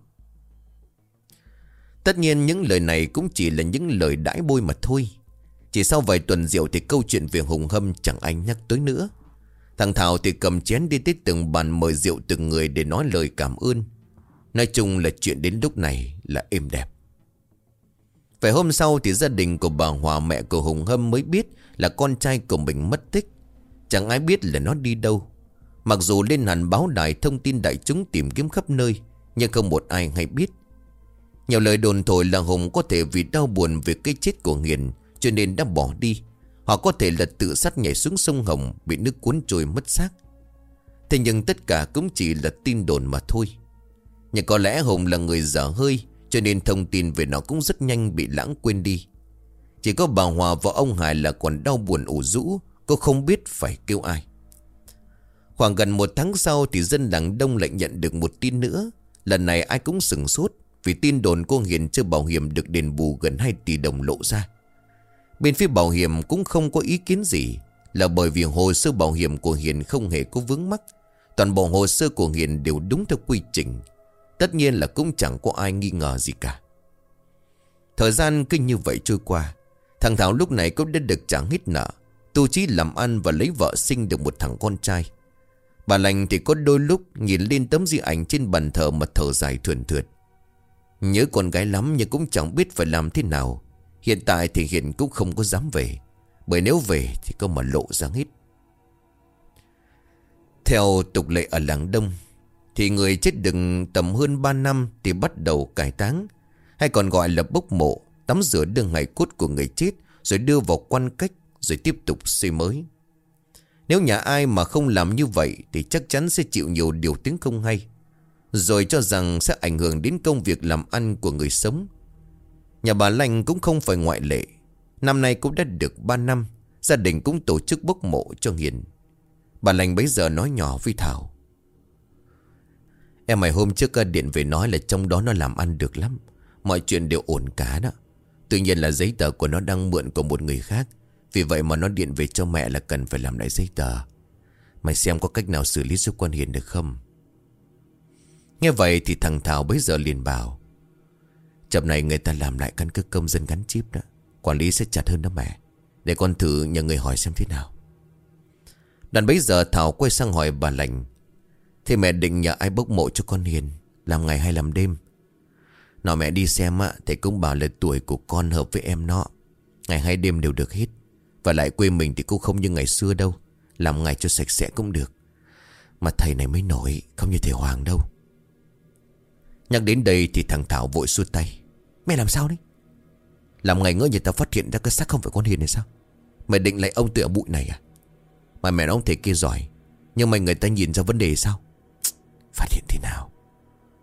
Tất nhiên những lời này cũng chỉ là những lời đãi bôi mà thôi. Chỉ sau vài tuần rượu thì câu chuyện về Hùng Hâm chẳng ai nhắc tới nữa. Thằng Thảo thì cầm chén đi tới từng bàn mời rượu từng người để nói lời cảm ơn. Nói chung là chuyện đến lúc này là êm đẹp. Về hôm sau thì gia đình của bà Hòa, mẹ của Hùng Hâm mới biết là con trai của mình mất tích. Chẳng ai biết là nó đi đâu. Mặc dù lên hẳn báo đài thông tin đại chúng tìm kiếm khắp nơi, nhưng không một ai hay biết. Nhiều lời đồn thổi là Hùng có thể vì đau buồn về cái chết của Hiền cho nên đã bỏ đi. Hoặc có thể là tự sát nhảy xuống sông Hồng, bị nước cuốn trôi mất xác. Thế nhưng tất cả cũng chỉ là tin đồn mà thôi. Nhưng có lẽ Hùng là người dở hơi, cho nên thông tin về nó cũng rất nhanh bị lãng quên đi. Chỉ có bà Hòa và ông Hải là còn đau buồn ủ rũ, cô không biết phải kêu ai. Khoảng gần một tháng sau thì dân làng Đông lại nhận được một tin nữa. Lần này ai cũng sửng sốt, vì tin đồn cô Hiền chưa bảo hiểm được đền bù gần hai tỷ đồng lộ ra. Bên phía bảo hiểm cũng không có ý kiến gì, là bởi vì hồ sơ bảo hiểm của Hiền không hề có vướng mắc. Toàn bộ hồ sơ của Hiền đều đúng theo quy trình. Tất nhiên là cũng chẳng có ai nghi ngờ gì cả. Thời gian cứ như vậy trôi qua. Thằng Thảo lúc này cũng đã được trả hết nợ, tu chí làm ăn và lấy vợ sinh được một thằng con trai. Bà lành thì có đôi lúc nhìn lên tấm di ảnh trên bàn thờ mà thở dài thườn thượt. Nhớ con gái lắm nhưng cũng chẳng biết phải làm thế nào. Hiện tại thì Hiền cũng không có dám về, bởi nếu về thì có mà lộ ra hết. Theo tục lệ ở làng Đông thì người chết được tầm hơn ba năm thì bắt đầu cải táng, hay còn gọi là bốc mộ, tắm rửa đưa hài cốt của người chết rồi đưa vào quan cách, rồi tiếp tục xây mới. Nếu nhà ai mà không làm như vậy thì chắc chắn sẽ chịu nhiều điều tiếng không hay, rồi cho rằng sẽ ảnh hưởng đến công việc làm ăn của người sống. Nhà bà Lành cũng không phải ngoại lệ. Năm nay cũng đã được ba năm, gia đình cũng tổ chức bốc mộ cho Hiền. Bà Lành bấy giờ nói nhỏ với Thảo: Em mày hôm trước điện về nói là trong đó nó làm ăn được lắm, mọi chuyện đều ổn cả đó. Tuy nhiên là giấy tờ của nó đang mượn của một người khác, vì vậy mà nó điện về cho mẹ là cần phải làm lại giấy tờ. Mày xem có cách nào xử lý giúp con Hiền được không? Nghe vậy thì thằng Thảo bấy giờ liền bảo: Chập này người ta làm lại căn cước công dân gắn chip đó, quản lý sẽ chặt hơn đó mẹ. Để con thử nhờ người hỏi xem thế nào. Đoạn bấy giờ Thảo quay sang hỏi bà Lành: Thế mẹ định nhờ ai bốc mộ cho con Hiền, làm ngày hay làm đêm? Nó mẹ đi xem á, thầy cũng bảo là tuổi của con hợp với em nó, ngày hay đêm đều được hết. Và lại quê mình thì cũng không như ngày xưa đâu, làm ngày cho sạch sẽ cũng được. Mà thầy này mới nổi, không như thầy Hoàng đâu. Nhắc đến đây thì thằng Thảo vội xua tay: Mẹ làm sao đấy? Làm ngày ngỡ người ta phát hiện ra cái xác không phải con Hiền này sao? Mày định lại ông tự ở bụi này à? Mà mẹ nói ông thầy kia giỏi, nhưng mà người ta nhìn ra vấn đề sao? Phát hiện thế nào?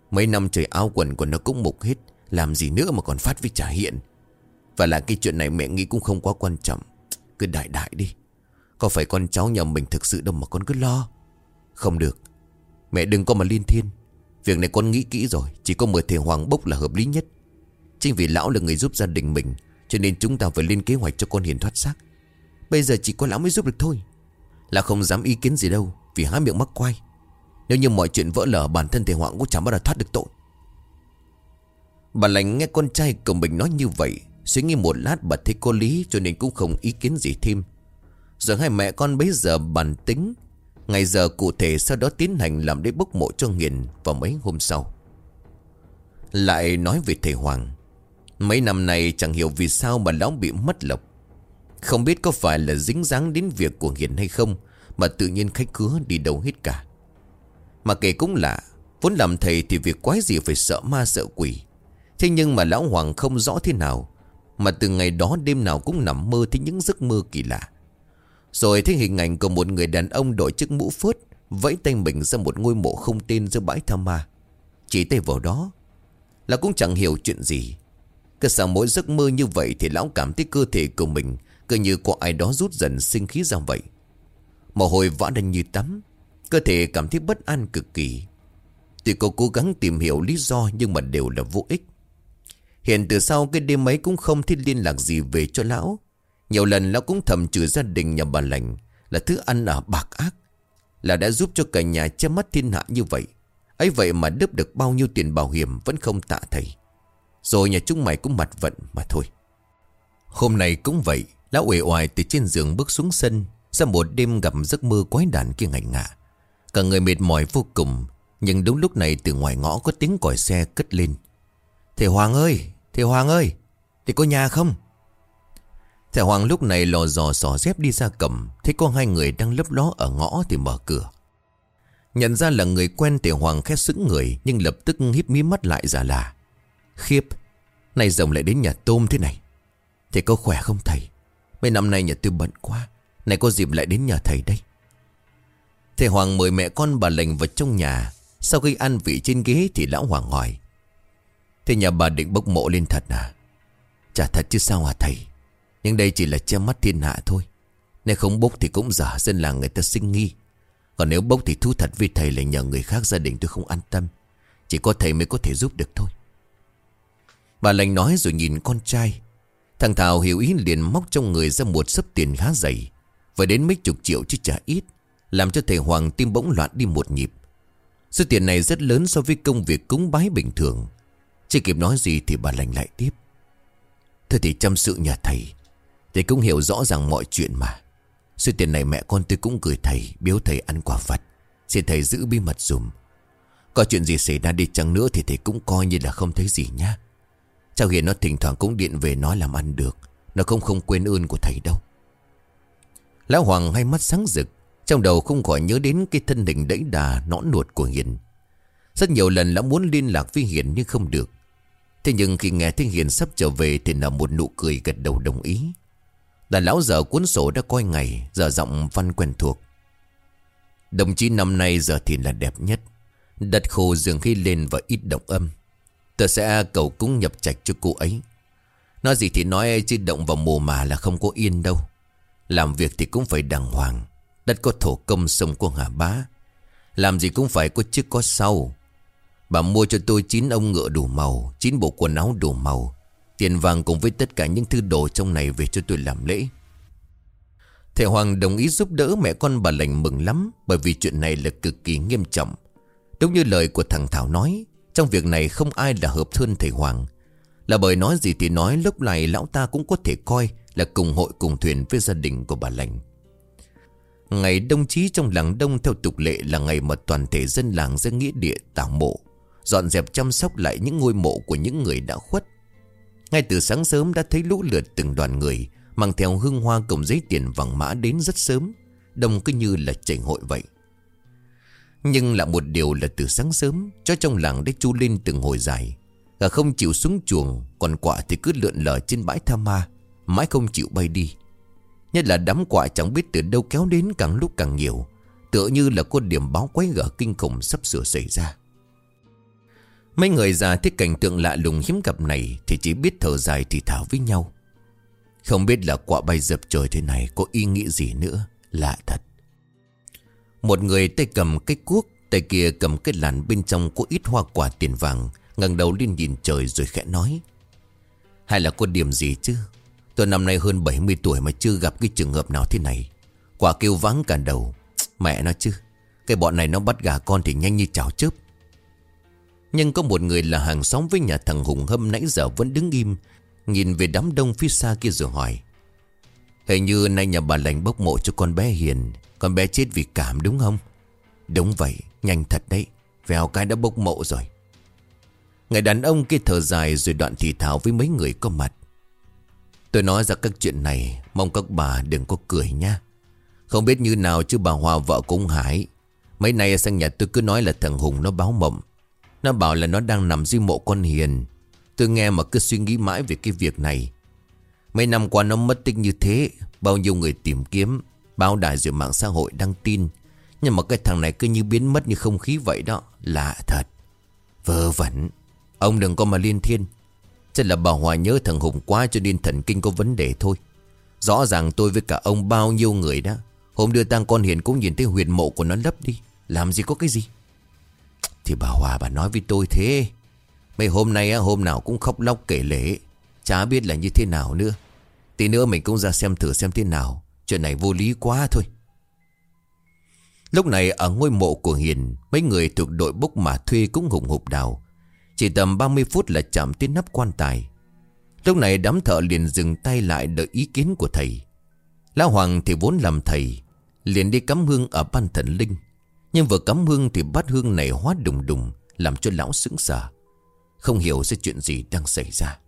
Mấy năm trời áo quần của nó cũng mục hết, làm gì nữa mà còn phát với trả hiện. Và là cái chuyện này mẹ nghĩ cũng không quá quan trọng. Cứ đại đại đi. Có phải con cháu nhà mình thực sự đâu mà con cứ lo. Không được, mẹ đừng có mà liên thiên. Việc này con nghĩ kỹ rồi, chỉ có mời thầy Hoàng bốc là hợp lý nhất. Chính vì lão là người giúp gia đình mình, cho nên chúng ta phải lên kế hoạch cho con Hiền thoát xác. Bây giờ chỉ có lão mới giúp được thôi. Là không dám ý kiến gì đâu, vì há miệng mắc quay. Nếu như mọi chuyện vỡ lở, bản thân thầy Hoàng cũng chẳng bao giờ thoát được tội. Bà Lành nghe con trai của mình nói như vậy, suy nghĩ một lát bà thấy có lý, cho nên cũng không ý kiến gì thêm. Rồi hai mẹ con bấy giờ bàn tính ngày giờ cụ thể, sau đó tiến hành làm lễ bốc mộ cho Hiền vào mấy hôm sau. Lại nói về thầy Hoàng. Mấy năm nay chẳng hiểu vì sao mà lão bị mất lộc. Không biết có phải là dính dáng đến việc của Hiền hay không, mà tự nhiên khách khứa đi đâu hết cả. Mà kể cũng lạ, vốn làm thầy thì việc quái gì phải sợ ma sợ quỷ. Thế nhưng mà lão Hoàng không rõ thế nào, mà từ ngày đó đêm nào cũng nằm mơ thấy những giấc mơ kỳ lạ. Rồi thấy hình ảnh của một người đàn ông đội chiếc mũ phớt, vẫy tay mình ra một ngôi mộ không tên giữa bãi tha ma. Chỉ tay vào đó là cũng chẳng hiểu chuyện gì. Cứ sau mỗi giấc mơ như vậy thì lão cảm thấy cơ thể của mình cứ như có ai đó rút dần sinh khí ra vậy. Mồ hôi vã đành như tắm, cơ thể cảm thấy bất an cực kỳ. Tuy cô cố gắng tìm hiểu lý do nhưng mà đều là vô ích. Hiện từ sau cái đêm ấy cũng không thấy liên lạc gì về cho lão. Nhiều lần lão cũng thầm chửi gia đình nhà bà Lành là thứ ăn ở bạc ác, là đã giúp cho cả nhà che mắt thiên hạ như vậy. Ấy vậy mà đớp được bao nhiêu tiền bảo hiểm vẫn không tạ thầy. Rồi nhà chúng mày cũng mặt vận mà thôi. Hôm nay cũng vậy, lão uể oải từ trên giường bước xuống sân. Sau một đêm gặp giấc mơ quái đản kia ngạnh ngạ, cả người mệt mỏi vô cùng. Nhưng đúng lúc này từ ngoài ngõ có tiếng còi xe cất lên. Thầy Hoàng ơi, thầy Hoàng ơi, thì có nhà không? Thầy Hoàng lúc này lò dò xỏ dép đi ra cầm, thấy có hai người đang lấp ló ở ngõ thì mở cửa. Nhận ra là người quen, thầy Hoàng khẽ sững người, nhưng lập tức híp mí mắt lại giả là khiếp, nay rồng lại đến nhà tôm thế này. Thầy có khỏe không thầy? Mấy năm nay nhà tôi bận quá, này có dịp lại đến nhà thầy đây. Thầy Hoàng mời mẹ con bà Lành vào trong nhà. Sau khi ăn vị trên ghế thì lão Hoàng hỏi: thế nhà bà định bốc mộ lên thật à? Chả thật chứ sao hả thầy? Nhưng đây chỉ là che mắt thiên hạ thôi. Nếu không bốc thì cũng dở dân làng người ta sinh nghi. Còn nếu bốc thì thú thật với thầy là nhờ người khác, gia đình tôi không an tâm. Chỉ có thầy mới có thể giúp được thôi. Bà Lành nói rồi nhìn con trai. Thằng Thảo hiểu ý liền móc trong người ra một xấp tiền khá dày, phải đến mấy chục triệu chứ chả ít, làm cho thầy Hoàng tim bỗng loạn đi một nhịp. Số tiền này rất lớn so với công việc cúng bái bình thường. Chưa kịp nói gì thì bà Lành lại tiếp: thôi thì chăm sự nhà thầy, thầy cũng hiểu rõ ràng mọi chuyện mà. Số tiền này mẹ con tôi cũng gửi thầy, biếu thầy ăn quả vặt, xin thầy giữ bí mật dùm. Có chuyện gì xảy ra đi chăng nữa thì thầy cũng coi như là không thấy gì nhá. Cháu Hiền nó thỉnh thoảng cũng điện về nói làm ăn được, nó không không quên ơn của thầy đâu. Lão Hoàng hai mắt sáng rực, trong đầu không khỏi nhớ đến cái thân hình đẫy đà nõn nuột của Hiền. Rất nhiều lần lão muốn liên lạc với Hiền nhưng không được. Thế nhưng khi nghe thấy Hiền sắp trở về thì nở một nụ cười gật đầu đồng ý. Là lão giờ cuốn sổ đã coi ngày, giờ giọng văn quen thuộc: đồng chí năm nay giờ thì là đẹp nhất. Đất khô dường khi lên và ít động âm. Tôi sẽ cầu cúng nhập trạch cho cô ấy. Nói gì thì nói, chứ động vào mùa mà là không có yên đâu. Làm việc thì cũng phải đàng hoàng. Đất có thổ công, sông có hà bá. Làm gì cũng phải có trước có sau. Bà mua cho tôi chín ông ngựa đủ màu, chín bộ quần áo đủ màu, tiền vàng cùng với tất cả những thứ đồ trong này về cho tôi làm lễ. Thầy Hoàng đồng ý giúp đỡ mẹ con bà Lành mừng lắm, bởi vì chuyện này là cực kỳ nghiêm trọng. Đúng như lời của thằng Thảo nói, trong việc này không ai là hợp hơn thầy Hoàng. Là bởi nói gì thì nói, lúc này lão ta cũng có thể coi là cùng hội cùng thuyền với gia đình của bà Lành. Ngày đông chí trong làng Đông theo tục lệ là ngày mà toàn thể dân làng ra nghĩa địa tảo mộ, dọn dẹp chăm sóc lại những ngôi mộ của những người đã khuất. Ngay từ sáng sớm đã thấy lũ lượt từng đoàn người mang theo hương hoa cùng giấy tiền vàng mã đến rất sớm, đông cứ như là chảy hội vậy. Nhưng là một điều là từ sáng sớm, chó trong làng đã chu lên từng hồi dài. Gà không chịu xuống chuồng, còn quạ thì cứ lượn lờ trên bãi tha ma, mãi không chịu bay đi. Nhất là đám quạ chẳng biết từ đâu kéo đến càng lúc càng nhiều, tựa như là có điểm báo quái gở kinh khủng sắp sửa xảy ra. Mấy người già thấy cảnh tượng lạ lùng hiếm gặp này thì chỉ biết thở dài thì thào với nhau. Không biết là quả bay dập trời thế này có ý nghĩ gì nữa. Lạ thật. Một người tay cầm cái cuốc, tay kia cầm cái làn bên trong có ít hoa quả tiền vàng, ngẩng đầu lên nhìn trời rồi khẽ nói: hay là có điểm gì chứ? Tôi năm nay hơn bảy mươi tuổi mà chưa gặp cái trường hợp nào thế này. Quả kêu vắng cả đầu. Mẹ nó chứ, cái bọn này nó bắt gà con thì nhanh như chảo chớp. Nhưng có một người là hàng xóm với nhà thằng Hùng Hâm nãy giờ vẫn đứng im, nhìn về đám đông phía xa kia rồi hỏi: hình như nay nhà bà Lành bốc mộ cho con bé Hiền. Con bé chết vì cảm đúng không? Đúng vậy, nhanh thật đấy. Vèo cái đã bốc mộ rồi. Người đàn ông kia thở dài rồi đoạn thì thào với mấy người có mặt: tôi nói ra các chuyện này, mong các bà đừng có cười nha. Không biết như nào chứ bà Hòa vợ của ông Hải, mấy nay sang nhà tôi cứ nói là thằng Hùng nó báo mộng. Nó bảo là nó đang nằm dưới mộ con Hiền. Tôi nghe mà cứ suy nghĩ mãi về cái việc này. Mấy năm qua nó mất tích như thế, bao nhiêu người tìm kiếm, báo đài rồi mạng xã hội đăng tin. Nhưng mà cái thằng này cứ như biến mất như không khí vậy đó. Lạ thật. Vớ vẩn. Ông đừng có mà liên thiên. Chắc là bà Hòa nhớ thằng Hùng quá cho nên thần kinh có vấn đề thôi. Rõ ràng tôi với cả ông bao nhiêu người đó, hôm đưa tang con Hiền cũng nhìn thấy huyệt mộ của nó lấp đi. Làm gì có cái gì. Thì bà Hòa bà nói với tôi thế. Mấy hôm nay hôm nào cũng khóc lóc kể lể, chả biết là như thế nào nữa. Tí nữa mình cũng ra xem thử xem thế nào. Chuyện này vô lý quá thôi. Lúc này ở ngôi mộ của Hiền, mấy người thuộc đội bốc mà thuê cũng hùng hục đào. Chỉ tầm ba mươi phút là chạm tới nắp quan tài. Lúc này đám thợ liền dừng tay lại đợi ý kiến của thầy. Lão Hoàng thì vốn làm thầy, liền đi cắm hương ở ban thần linh. Nhưng vừa cắm hương thì bát hương này hóa đùng đùng, làm cho lão sững sờ, không hiểu sẽ chuyện gì đang xảy ra.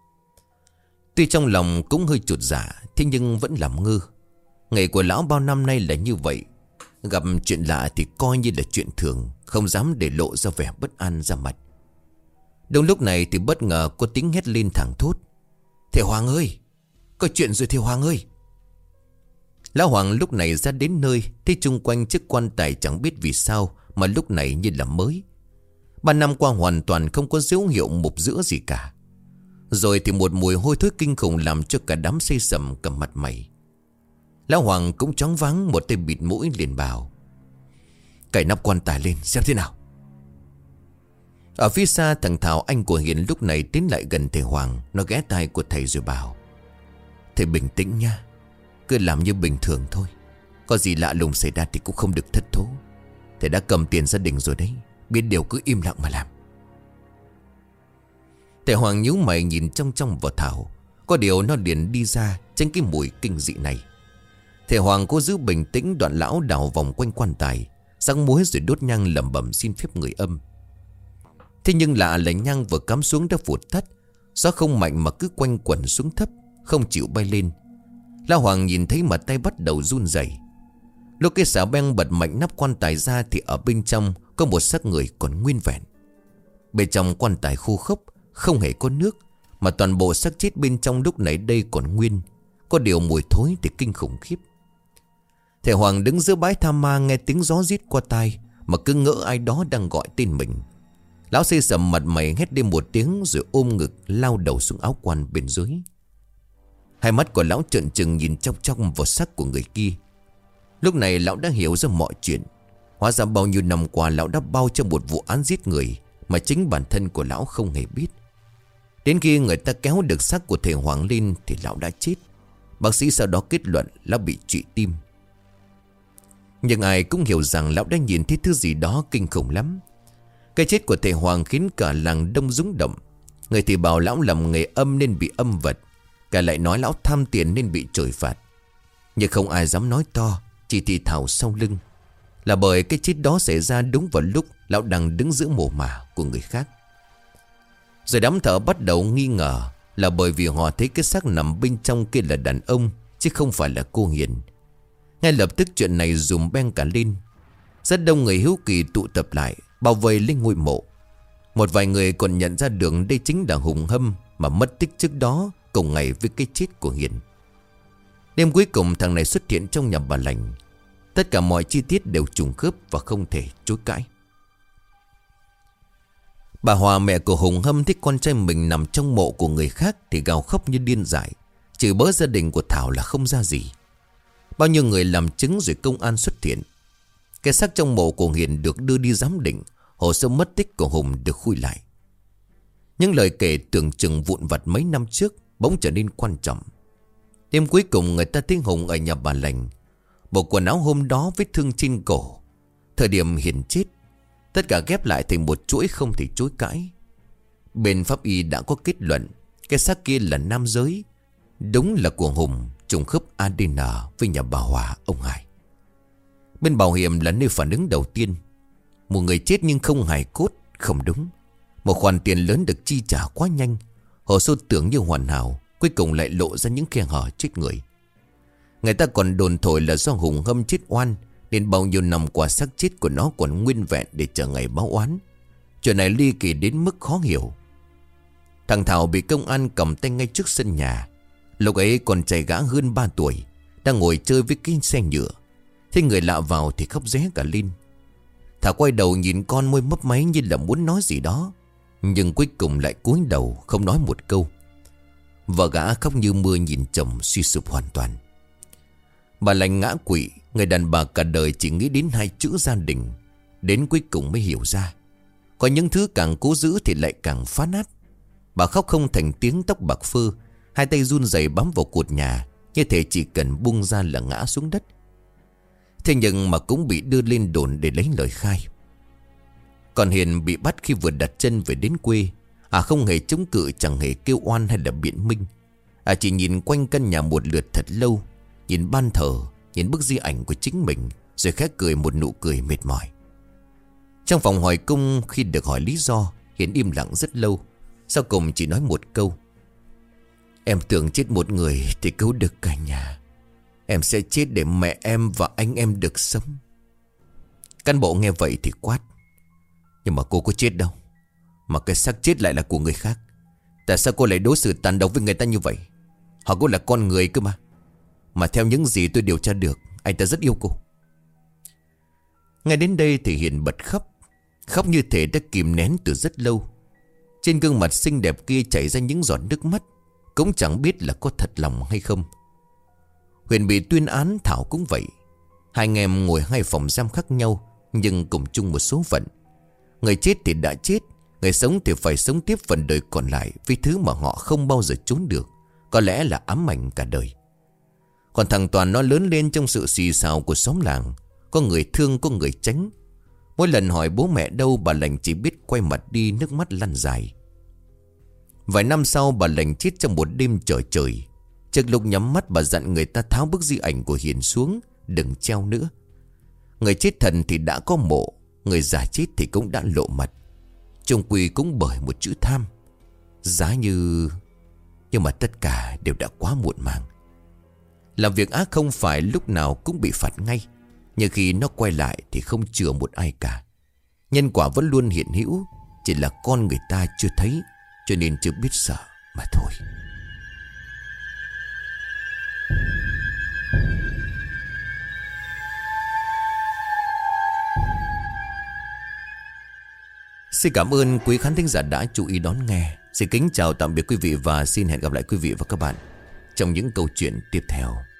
Tuy trong lòng cũng hơi chột dạ, thế nhưng vẫn làm ngơ. Ngày của lão bao năm nay là như vậy. Gặp chuyện lạ thì coi như là chuyện thường, không dám để lộ ra vẻ bất an ra mặt. Đúng lúc này thì bất ngờ có tiếng hét lên thẳng thốt: thầy Hoàng ơi, có chuyện rồi thầy Hoàng ơi. Lão Hoàng lúc này ra đến nơi, thấy chung quanh chiếc quan tài chẳng biết vì sao mà lúc này như là mới. Ba năm qua hoàn toàn không có dấu hiệu mục rữa gì cả. Rồi thì một mùi hôi thối kinh khủng làm cho cả đám xây sầm cầm mặt mày. Lão Hoàng cũng choáng váng, một tay bịt mũi liền bảo: cài nắp quan tài lên xem thế nào. Ở phía xa thằng Thảo anh của Hiền lúc này tiến lại gần thầy Hoàng. Nó ghé tai của thầy rồi bảo: thầy bình tĩnh nha, cứ làm như bình thường thôi. Có gì lạ lùng xảy ra thì cũng không được thất thố. Thầy đã cầm tiền gia đình rồi đấy, biết điều cứ im lặng mà làm. Thầy Hoàng nhíu mày nhìn trong trong vào Thảo. Có điều nó liền đi ra tránh cái mùi kinh dị này. Thầy Hoàng cố giữ bình tĩnh, đoạn lão đảo vòng quanh quan tài, răng muối rồi đốt nhang lẩm bẩm xin phép người âm. Thế nhưng lạ là nhang vừa cắm xuống đã vụt tắt. Gió không mạnh mà cứ quanh quẩn xuống thấp, không chịu bay lên. Lão Hoàng nhìn thấy mà tay bắt đầu run rẩy. Lúc cái xà beng bật mạnh nắp quan tài ra thì ở bên trong có một xác người còn nguyên vẹn. Bên trong quan tài khô khốc, không hề có nước, mà toàn bộ xác chết bên trong lúc nãy đây còn nguyên. Có điều mùi thối thì kinh khủng khiếp. Thầy Hoàng đứng giữa bãi tha ma, nghe tiếng gió rít qua tai mà cứ ngỡ ai đó đang gọi tên mình. Lão xây sầm mặt mày hét lên một tiếng rồi ôm ngực lao đầu xuống áo quan bên dưới. Hai mắt của lão trợn trừng nhìn chóc chóc vào xác của người kia. Lúc này lão đã hiểu ra mọi chuyện. Hóa ra bao nhiêu năm qua lão đã bao cho một vụ án giết người mà chính bản thân của lão không hề biết. Đến khi người ta kéo được xác của thầy Hoàng lên thì lão đã chết. Bác sĩ sau đó kết luận lão bị trụy tim. Nhưng ai cũng hiểu rằng lão đã nhìn thấy thứ gì đó kinh khủng lắm. Cái chết của thầy Hoàng khiến cả làng đông rúng động. Người thì bảo lão làm nghề âm nên bị âm vật, cả lại nói lão tham tiền nên bị trời phạt. Nhưng không ai dám nói to, chỉ thì thào sau lưng. Là bởi cái chết đó xảy ra đúng vào lúc lão đang đứng giữa mồ mả của người khác. Rồi đám thợ bắt đầu nghi ngờ là bởi vì họ thấy cái xác nằm bên trong kia là đàn ông chứ không phải là cô Hiền. Ngay lập tức chuyện này dùm beng cả lên. Rất đông người hiếu kỳ tụ tập lại bao vây lên ngôi mộ. Một vài người còn nhận ra được đây chính là Hùng Hâm mà mất tích trước đó cùng ngày với cái chết của Hiền. Đêm cuối cùng thằng này xuất hiện trong nhà bà Lành. Tất cả mọi chi tiết đều trùng khớp và không thể chối cãi. Bà Hòa, mẹ của Hùng Hâm, thấy con trai mình nằm trong mộ của người khác thì gào khóc như điên dại, chửi bới gia đình của Thảo là không ra gì. Bao nhiêu người làm chứng rồi công an xuất hiện. Cái xác trong mộ của Hiền được đưa đi giám định. Hồ sơ mất tích của Hùng được khui lại. Những lời kể tưởng chừng vụn vặt mấy năm trước bỗng trở nên quan trọng. Đêm cuối cùng người ta thấy Hùng ở nhà bà Lành. Bộ quần áo hôm đó, vết thương trên cổ, thời điểm Hiền chết, tất cả ghép lại thành một chuỗi không thể chối cãi. Bên pháp y đã có kết luận cái xác kia là nam giới, đúng là của Hùng, trùng khớp a đê en với nhà bà Hòa, ông Hải. Bên bảo hiểm là nơi phản ứng đầu tiên. Một người chết nhưng không hài cốt, không đúng. Một khoản tiền lớn được chi trả quá nhanh, hồ sơ tưởng như hoàn hảo, cuối cùng lại lộ ra những khe hở chết người. Người ta còn đồn thổi là do Hùng Hâm chết oan, nên bao nhiêu năm qua xác chết của nó còn nguyên vẹn để chờ ngày báo oán. Chuyện này ly kỳ đến mức khó hiểu. Thằng Thảo bị công an cầm tay ngay trước sân nhà. Lúc ấy còn trai gã hơn ba tuổi, đang ngồi chơi với cái xe nhựa. Thế người lạ vào thì khóc ré cả lên. Thảo quay đầu nhìn con, môi mấp máy như là muốn nói gì đó, nhưng cuối cùng lại cúi đầu không nói một câu. Vợ gã khóc như mưa nhìn chồng suy sụp hoàn toàn. Bà Lành ngã quỵ. Người đàn bà cả đời chỉ nghĩ đến hai chữ gia đình, đến cuối cùng mới hiểu ra có những thứ càng cố giữ thì lại càng phá nát. Bà khóc không thành tiếng, tóc bạc phơ, hai tay run rẩy bám vào cột nhà, như thể chỉ cần buông ra là ngã xuống đất. Thế nhưng mà cũng bị đưa lên đồn để lấy lời khai. Còn Hiền bị bắt khi vừa đặt chân về đến quê. À không hề chống cự, chẳng hề kêu oan hay là biện minh. À chỉ nhìn quanh căn nhà một lượt thật lâu, nhìn ban thờ, nhìn bức di ảnh của chính mình, rồi khẽ cười một nụ cười mệt mỏi. Trong phòng hỏi cung, khi được hỏi lý do, Hiền im lặng rất lâu. Sau cùng chỉ nói một câu: em tưởng chết một người thì cứu được cả nhà. Em sẽ chết để mẹ em và anh em được sống. Cán bộ nghe vậy thì quát: nhưng mà cô có chết đâu, mà cái xác chết lại là của người khác. Tại sao cô lại đối xử tàn độc với người ta như vậy? Họ cũng là con người cơ mà. Mà theo những gì tôi điều tra được, anh ta rất yêu cô. Ngay đến đây thì Hiền bật khóc. Khóc như thể đã kìm nén từ rất lâu. Trên gương mặt xinh đẹp kia chảy ra những giọt nước mắt, cũng chẳng biết là có thật lòng hay không. Huyền bị tuyên án, Thảo cũng vậy. Hai anh em ngồi hai phòng giam khác nhau, nhưng cùng chung một số phận. Người chết thì đã chết, người sống thì phải sống tiếp phần đời còn lại với thứ mà họ không bao giờ trốn được, có lẽ là ám ảnh cả đời. Còn thằng Toàn, nó lớn lên trong sự xì xào của xóm làng, có người thương, có người tránh. Mỗi lần hỏi bố mẹ đâu, bà Lành chỉ biết quay mặt đi, nước mắt lăn dài. Vài năm sau, bà Lành chết trong một đêm trời trời. Trước lúc nhắm mắt, bà dặn người ta tháo bức di ảnh của Hiền xuống, đừng treo nữa. Người chết thần thì đã có mộ, người già chết thì cũng đã lộ mặt. Chung quy cũng bởi một chữ tham. Giá như... Nhưng mà tất cả đều đã quá muộn màng. Làm việc ác không phải lúc nào cũng bị phạt ngay, nhưng khi nó quay lại thì không chừa một ai cả. Nhân quả vẫn luôn hiện hữu, chỉ là con người ta chưa thấy, cho nên chưa biết sợ mà thôi. Xin cảm ơn quý khán thính giả đã chú ý đón nghe. Xin kính chào tạm biệt quý vị và xin hẹn gặp lại quý vị và các bạn trong những câu chuyện tiếp theo.